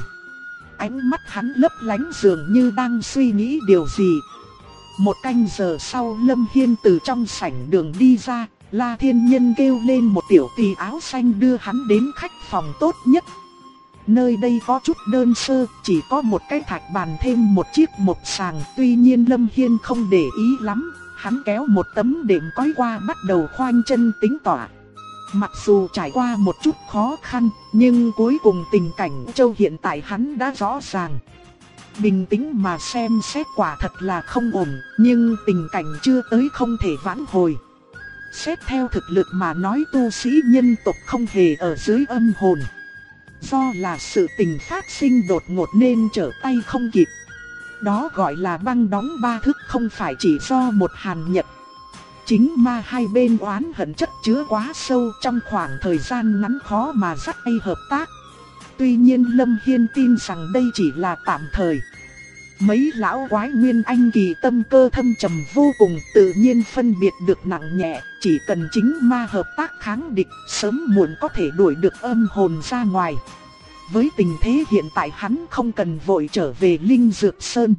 Ánh mắt hắn lấp lánh dường như đang suy nghĩ điều gì. Một canh giờ sau Lâm Hiên từ trong sảnh đường đi ra, La Thiên Nhân kêu lên một tiểu tỳ áo xanh đưa hắn đến khách phòng tốt nhất. Nơi đây có chút đơn sơ, chỉ có một cái thạch bàn thêm một chiếc mộc sàng. Tuy nhiên Lâm Hiên không để ý lắm, hắn kéo một tấm đệm cói qua bắt đầu khoanh chân tính tọa. Mặc dù trải qua một chút khó khăn, nhưng cuối cùng tình cảnh châu hiện tại hắn đã rõ ràng. Bình tĩnh mà xem xét quả thật là không ổn, nhưng tình cảnh chưa tới không thể vãn hồi. Xét theo thực lực mà nói tu sĩ nhân tộc không hề ở dưới âm hồn. Do là sự tình phát sinh đột ngột nên trở tay không kịp. Đó gọi là băng đóng ba thước, không phải chỉ do một hàn nhật. Chính ma hai bên oán hận chất chứa quá sâu, trong khoảng thời gian ngắn khó mà dắt tay hợp tác. Tuy nhiên Lâm Hiên tin rằng đây chỉ là tạm thời. Mấy lão quái nguyên anh kỳ tâm cơ thâm trầm vô cùng, tự nhiên phân biệt được nặng nhẹ. Chỉ cần chính ma hợp tác kháng địch, sớm muộn có thể đuổi được âm hồn ra ngoài. Với tình thế hiện tại hắn không cần vội trở về Linh Dược Sơn.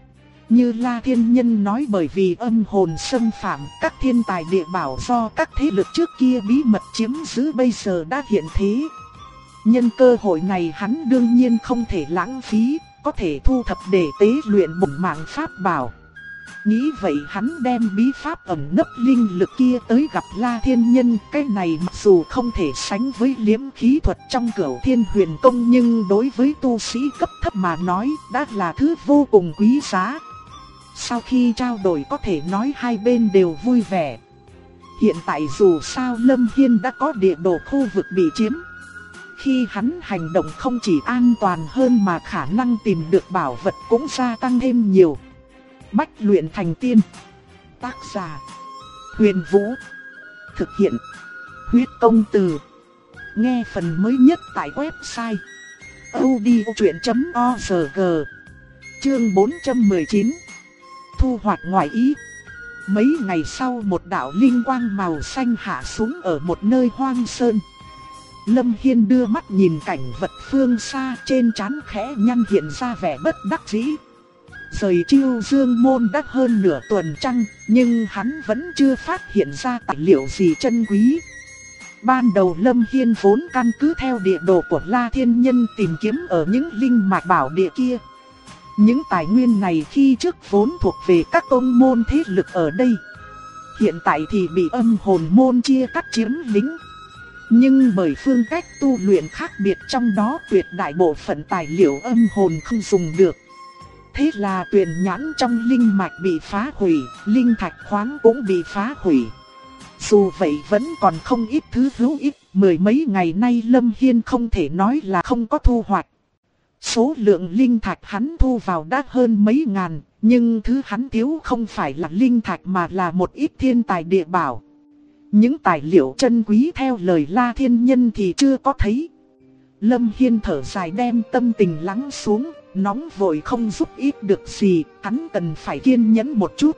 Như La Thiên Nhân nói, bởi vì âm hồn xâm phạm, các thiên tài địa bảo do các thế lực trước kia bí mật chiếm giữ bây giờ đã hiện thế. Nhân cơ hội này hắn đương nhiên không thể lãng phí, có thể thu thập để tế luyện bổn mạng pháp bảo. Nghĩ vậy hắn đem bí pháp ẩn nấp linh lực kia tới gặp La Thiên Nhân. Cái này mặc dù không thể sánh với liễm khí thuật trong Cửu Thiên Huyền Công, nhưng đối với tu sĩ cấp thấp mà nói đã là thứ vô cùng quý giá. Sau khi trao đổi có thể nói hai bên đều vui vẻ. Hiện tại dù sao Lâm Hiên đã có địa đồ khu vực bị chiếm. Khi hắn hành động không chỉ an toàn hơn mà khả năng tìm được bảo vật cũng gia tăng thêm nhiều. Bách luyện thành tiên. Tác giả: Huyền Vũ. Thực hiện: Huyết Công Từ. Nghe phần mới nhất tại website audiochuyen.org. Chương 419. Thu hoạch ngoài ý. Mấy ngày sau, một đạo linh quang màu xanh hạ xuống ở một nơi hoang sơn. Lâm Hiên đưa mắt nhìn cảnh vật phương xa, trên trán khẽ nhăn hiện ra vẻ bất đắc dĩ. Rời Chiêu Dương môn đã hơn nửa tuần trăng, nhưng hắn vẫn chưa phát hiện ra tài liệu gì chân quý. Ban đầu Lâm Hiên vốn căn cứ theo địa đồ của La Thiên Nhân tìm kiếm ở những linh mạch bảo địa kia. Những tài nguyên này khi trước vốn thuộc về các tôn môn thế lực ở đây. Hiện tại thì bị âm hồn môn chia cắt chiếm lĩnh. Nhưng bởi phương cách tu luyện khác biệt, trong đó tuyệt đại bộ phận tài liệu âm hồn không dùng được. Thế là tuyền nhãn trong linh mạch bị phá hủy, linh thạch khoáng cũng bị phá hủy. Dù vậy vẫn còn không ít thứ hữu ích, mười mấy ngày nay Lâm Hiên không thể nói là không có thu hoạch. Số lượng linh thạch hắn thu vào đã hơn mấy ngàn, nhưng thứ hắn thiếu không phải là linh thạch mà là một ít thiên tài địa bảo. Những tài liệu chân quý theo lời La Thiên Nhân thì chưa có thấy. Lâm Hiên thở dài đem tâm tình lắng xuống, nóng vội không giúp ích được gì, hắn cần phải kiên nhẫn một chút.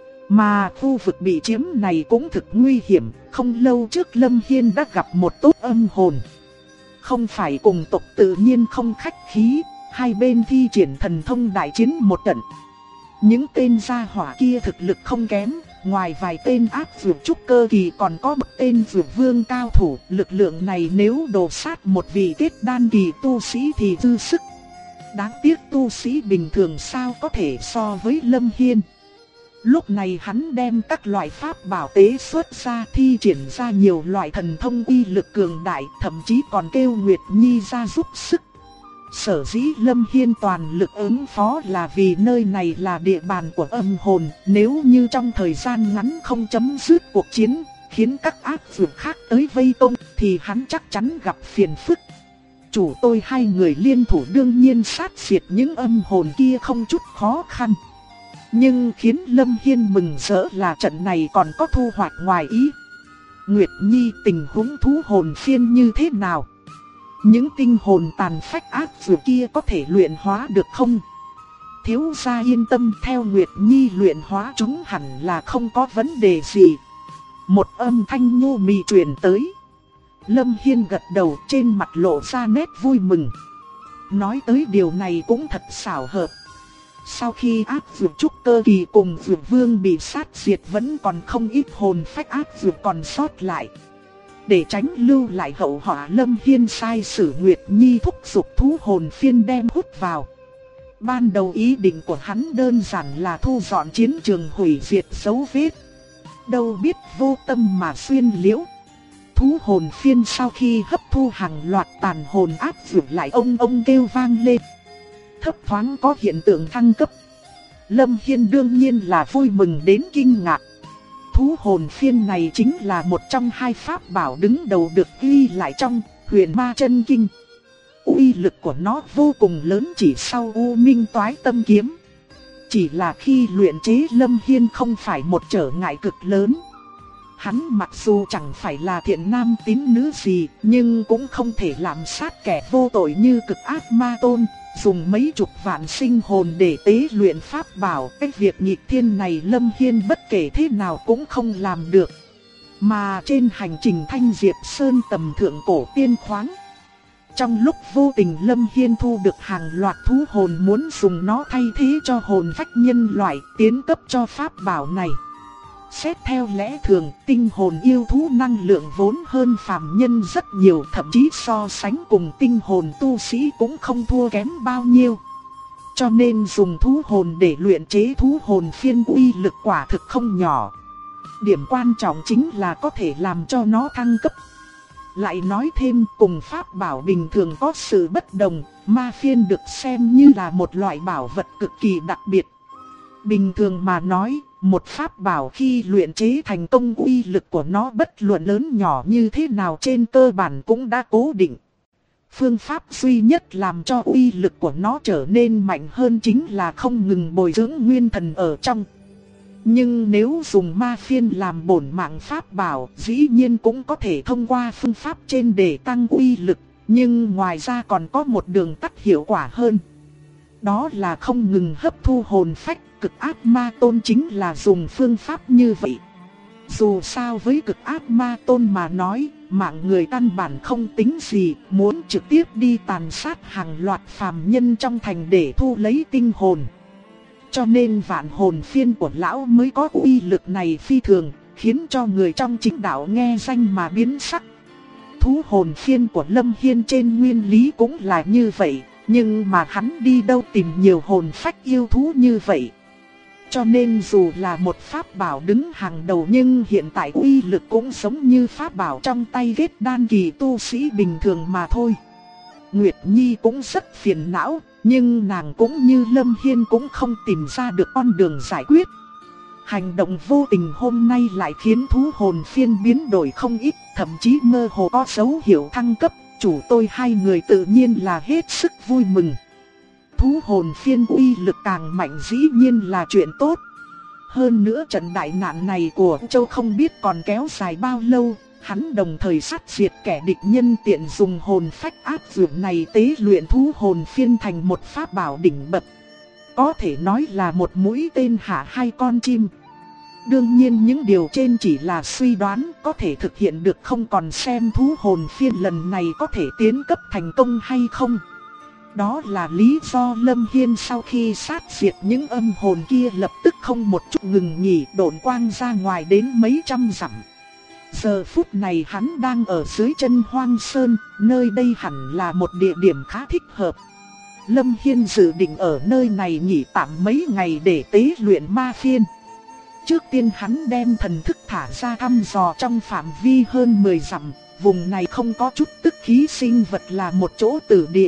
Mà khu vực bị chiếm này cũng thực nguy hiểm, không lâu trước Lâm Hiên đã gặp một tốt âm hồn. Không phải cùng tộc tự nhiên không khách khí, hai bên thi triển thần thông đại chiến một trận. Những tên gia hỏa kia thực lực không kém, ngoài vài tên áp dược trúc cơ kỳ còn có một tên dược vương cao thủ. Lực lượng này nếu đổ sát một vị kết đan kỳ tu sĩ thì dư sức. Đáng tiếc tu sĩ bình thường sao có thể so với Lâm Hiên. Lúc này hắn đem các loại pháp bảo tế xuất ra, thi triển ra nhiều loại thần thông uy lực cường đại, thậm chí còn kêu Nguyệt Nhi ra giúp sức. Sở dĩ Lâm Hiên toàn lực ứng phó là vì nơi này là địa bàn của âm hồn. Nếu như trong thời gian ngắn không chấm dứt cuộc chiến, khiến các ác dược khác tới vây công, thì hắn chắc chắn gặp phiền phức. Chủ tôi hai người liên thủ đương nhiên sát diệt những âm hồn kia không chút khó khăn. Nhưng khiến Lâm Hiên mừng rỡ là trận này còn có thu hoạch ngoài ý. Nguyệt Nhi, tình huống thú hồn phiên như thế nào? Những tinh hồn tàn phách ác dược kia có thể luyện hóa được không? Thiếu gia yên tâm, theo Nguyệt Nhi luyện hóa chúng hẳn là không có vấn đề gì. Một âm thanh nhu mì truyền tới. Lâm Hiên gật đầu, trên mặt lộ ra nét vui mừng. Nói tới điều này cũng thật xảo hợp. Sau khi ác dược trúc cơ kỳ cùng dược vương bị sát diệt, vẫn còn không ít hồn phách ác dược còn sót lại. Để tránh lưu lại hậu họa, Lâm Hiên sai sử Nguyệt Nhi thúc giục thú hồn phiên đem hút vào. Ban đầu ý định của hắn đơn giản là thu dọn chiến trường, hủy diệt dấu vết. Đâu biết vô tâm mà xuyên liễu. Thú hồn phiên sau khi hấp thu hàng loạt tàn hồn ác dược lại ông kêu vang lên. Thấp thoáng có hiện tượng thăng cấp. Lâm Hiên đương nhiên là vui mừng đến kinh ngạc. Thú hồn phiên này chính là một trong hai pháp bảo đứng đầu được ghi lại trong Huyền Ma Chân Kinh. Uy lực của nó vô cùng lớn, chỉ sau U Minh Toái Tâm Kiếm. Chỉ là khi luyện chế, Lâm Hiên không phải một trở ngại cực lớn. Hắn mặc dù chẳng phải là thiện nam tín nữ gì, nhưng cũng không thể làm sát kẻ vô tội như Cực Ác Ma Tôn, dùng mấy chục vạn sinh hồn để tế luyện pháp bảo. Cái việc nghịch thiên này Lâm Hiên bất kể thế nào cũng không làm được. Mà trên hành trình Thanh Diệp Sơn tầm thượng cổ tiên khoáng, trong lúc vô tình Lâm Hiên thu được hàng loạt thú hồn, muốn dùng nó thay thế cho hồn phách nhân loại, tiến cấp cho pháp bảo này. Xét theo lẽ thường, tinh hồn yêu thú năng lượng vốn hơn phàm nhân rất nhiều, thậm chí so sánh cùng tinh hồn tu sĩ cũng không thua kém bao nhiêu. Cho nên dùng thú hồn để luyện chế thú hồn phiên uy lực quả thực không nhỏ. Điểm quan trọng chính là có thể làm cho nó thăng cấp. Lại nói thêm, cùng pháp bảo bình thường có sự bất đồng, ma phiên được xem như là một loại bảo vật cực kỳ đặc biệt. Bình thường mà nói, một pháp bảo khi luyện chế thành công uy lực của nó bất luận lớn nhỏ như thế nào trên cơ bản cũng đã cố định. Phương pháp duy nhất làm cho uy lực của nó trở nên mạnh hơn chính là không ngừng bồi dưỡng nguyên thần ở trong. Nhưng nếu dùng ma phiên làm bổn mạng pháp bảo, dĩ nhiên cũng có thể thông qua phương pháp trên để tăng uy lực, nhưng ngoài ra còn có một đường tắt hiệu quả hơn. Đó là không ngừng hấp thu hồn phách. Cực ác ma tôn chính là dùng phương pháp như vậy. Dù sao với cực ác ma tôn mà nói, mạng người căn bản không tính gì, muốn trực tiếp đi tàn sát hàng loạt phàm nhân trong thành để thu lấy tinh hồn. Cho nên vạn hồn phiên của lão mới có uy lực này phi thường, khiến cho người trong chính đạo nghe danh mà biến sắc. Thú hồn phiên của Lâm Hiên trên nguyên lý cũng là như vậy, nhưng mà hắn đi đâu tìm nhiều hồn phách yêu thú như vậy. Cho nên dù là một pháp bảo đứng hàng đầu nhưng hiện tại uy lực cũng giống như pháp bảo trong tay kết đan kỳ tu sĩ bình thường mà thôi. Nguyệt Nhi cũng rất phiền não, nhưng nàng cũng như Lâm Hiên cũng không tìm ra được con đường giải quyết. Hành động vô tình hôm nay lại khiến thú hồn phiên biến đổi không ít, thậm chí mơ hồ có dấu hiệu thăng cấp. Chủ tôi hai người tự nhiên là hết sức vui mừng. Thú hồn phiên uy lực càng mạnh dĩ nhiên là chuyện tốt. Hơn nữa trận đại nạn này của Châu không biết còn kéo dài bao lâu. Hắn đồng thời sát diệt kẻ địch nhân tiện dùng hồn phách áp dụng này tế luyện thú hồn phiên thành một pháp bảo đỉnh bậc. Có thể nói là một mũi tên hạ hai con chim. Đương nhiên những điều trên chỉ là suy đoán, có thể thực hiện được không còn xem thú hồn phiên lần này có thể tiến cấp thành công hay không. Đó là lý do Lâm Hiên sau khi sát diệt những âm hồn kia lập tức không một chút ngừng nghỉ độn quang ra ngoài đến mấy trăm dặm. Giờ phút này hắn đang ở dưới chân Hoang Sơn, nơi đây hẳn là một địa điểm khá thích hợp. Lâm Hiên dự định ở nơi này nghỉ tạm mấy ngày để tế luyện ma phiên. Trước tiên hắn đem thần thức thả ra thăm dò trong phạm vi hơn 10 dặm, vùng này không có chút tức khí sinh vật là một chỗ tử địa.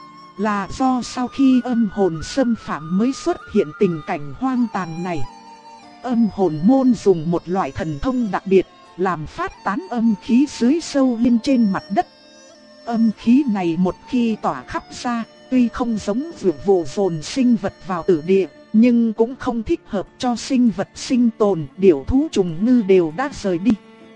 Là do sau khi âm hồn xâm phạm mới xuất hiện tình cảnh hoang tàn này. Âm hồn môn dùng một loại thần thông đặc biệt, làm phát tán âm khí dưới sâu lên trên mặt đất. Âm khí này một khi tỏa khắp ra, tuy không giống vượt vụ dồn sinh vật vào tử địa, nhưng cũng không thích hợp cho sinh vật sinh tồn, điểu thú trùng ngư đều đã rời đi.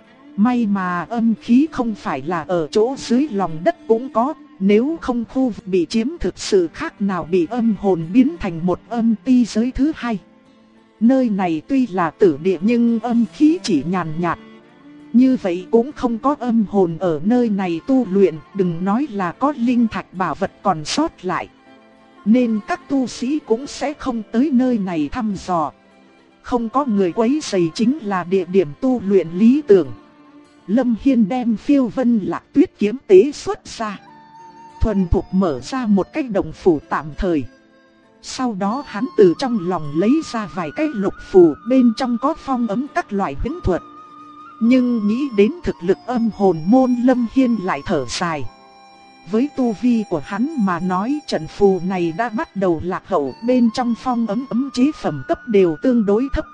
May mà âm khí không phải là ở chỗ dưới lòng đất cũng có, nếu không khu vực bị chiếm thực sự khác nào bị âm hồn biến thành một âm ti giới thứ hai. Nơi này tuy là tử địa nhưng âm khí chỉ nhàn nhạt. Như vậy cũng không có âm hồn ở nơi này tu luyện, đừng nói là có linh thạch bảo vật còn sót lại. Nên các tu sĩ cũng sẽ không tới nơi này thăm dò. Không có người quấy rầy chính là địa điểm tu luyện lý tưởng. Lâm Hiên đem Phiêu Vân Lạc Tuyết kiếm tế xuất ra, thuần thục mở ra một cái động phủ tạm thời. Sau đó hắn từ trong lòng lấy ra vài cái lục phù, bên trong có phong ấn các loại huyễn thuật. Nhưng nghĩ đến thực lực âm hồn môn, Lâm Hiên lại thở dài. Với tu vi của hắn mà nói, trận phù này đã bắt đầu lạc hậu, bên trong phong ấn chế phẩm cấp đều tương đối thấp.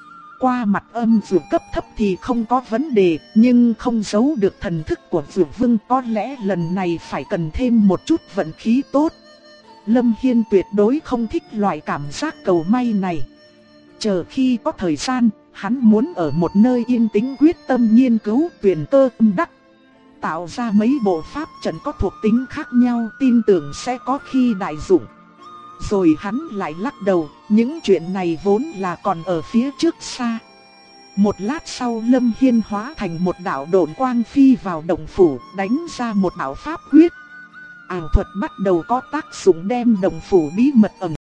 Qua mặt âm dược cấp thấp thì không có vấn đề, nhưng không giấu được thần thức của Dược Vương, có lẽ lần này phải cần thêm một chút vận khí tốt. Lâm Hiên tuyệt đối không thích loại cảm giác cầu may này. Chờ khi có thời gian, hắn muốn ở một nơi yên tĩnh quyết tâm nghiên cứu tuyển cơ âm đắc, tạo ra mấy bộ pháp trận có thuộc tính khác nhau, tin tưởng sẽ có khi đại dụng. Rồi hắn lại lắc đầu, những chuyện này vốn là còn ở phía trước xa. Một lát sau Lâm Hiên hóa thành một đạo độn quang phi vào động phủ, đánh ra một đạo pháp quyết. Ảo thuật bắt đầu có tác dụng đem động phủ bí mật ẩn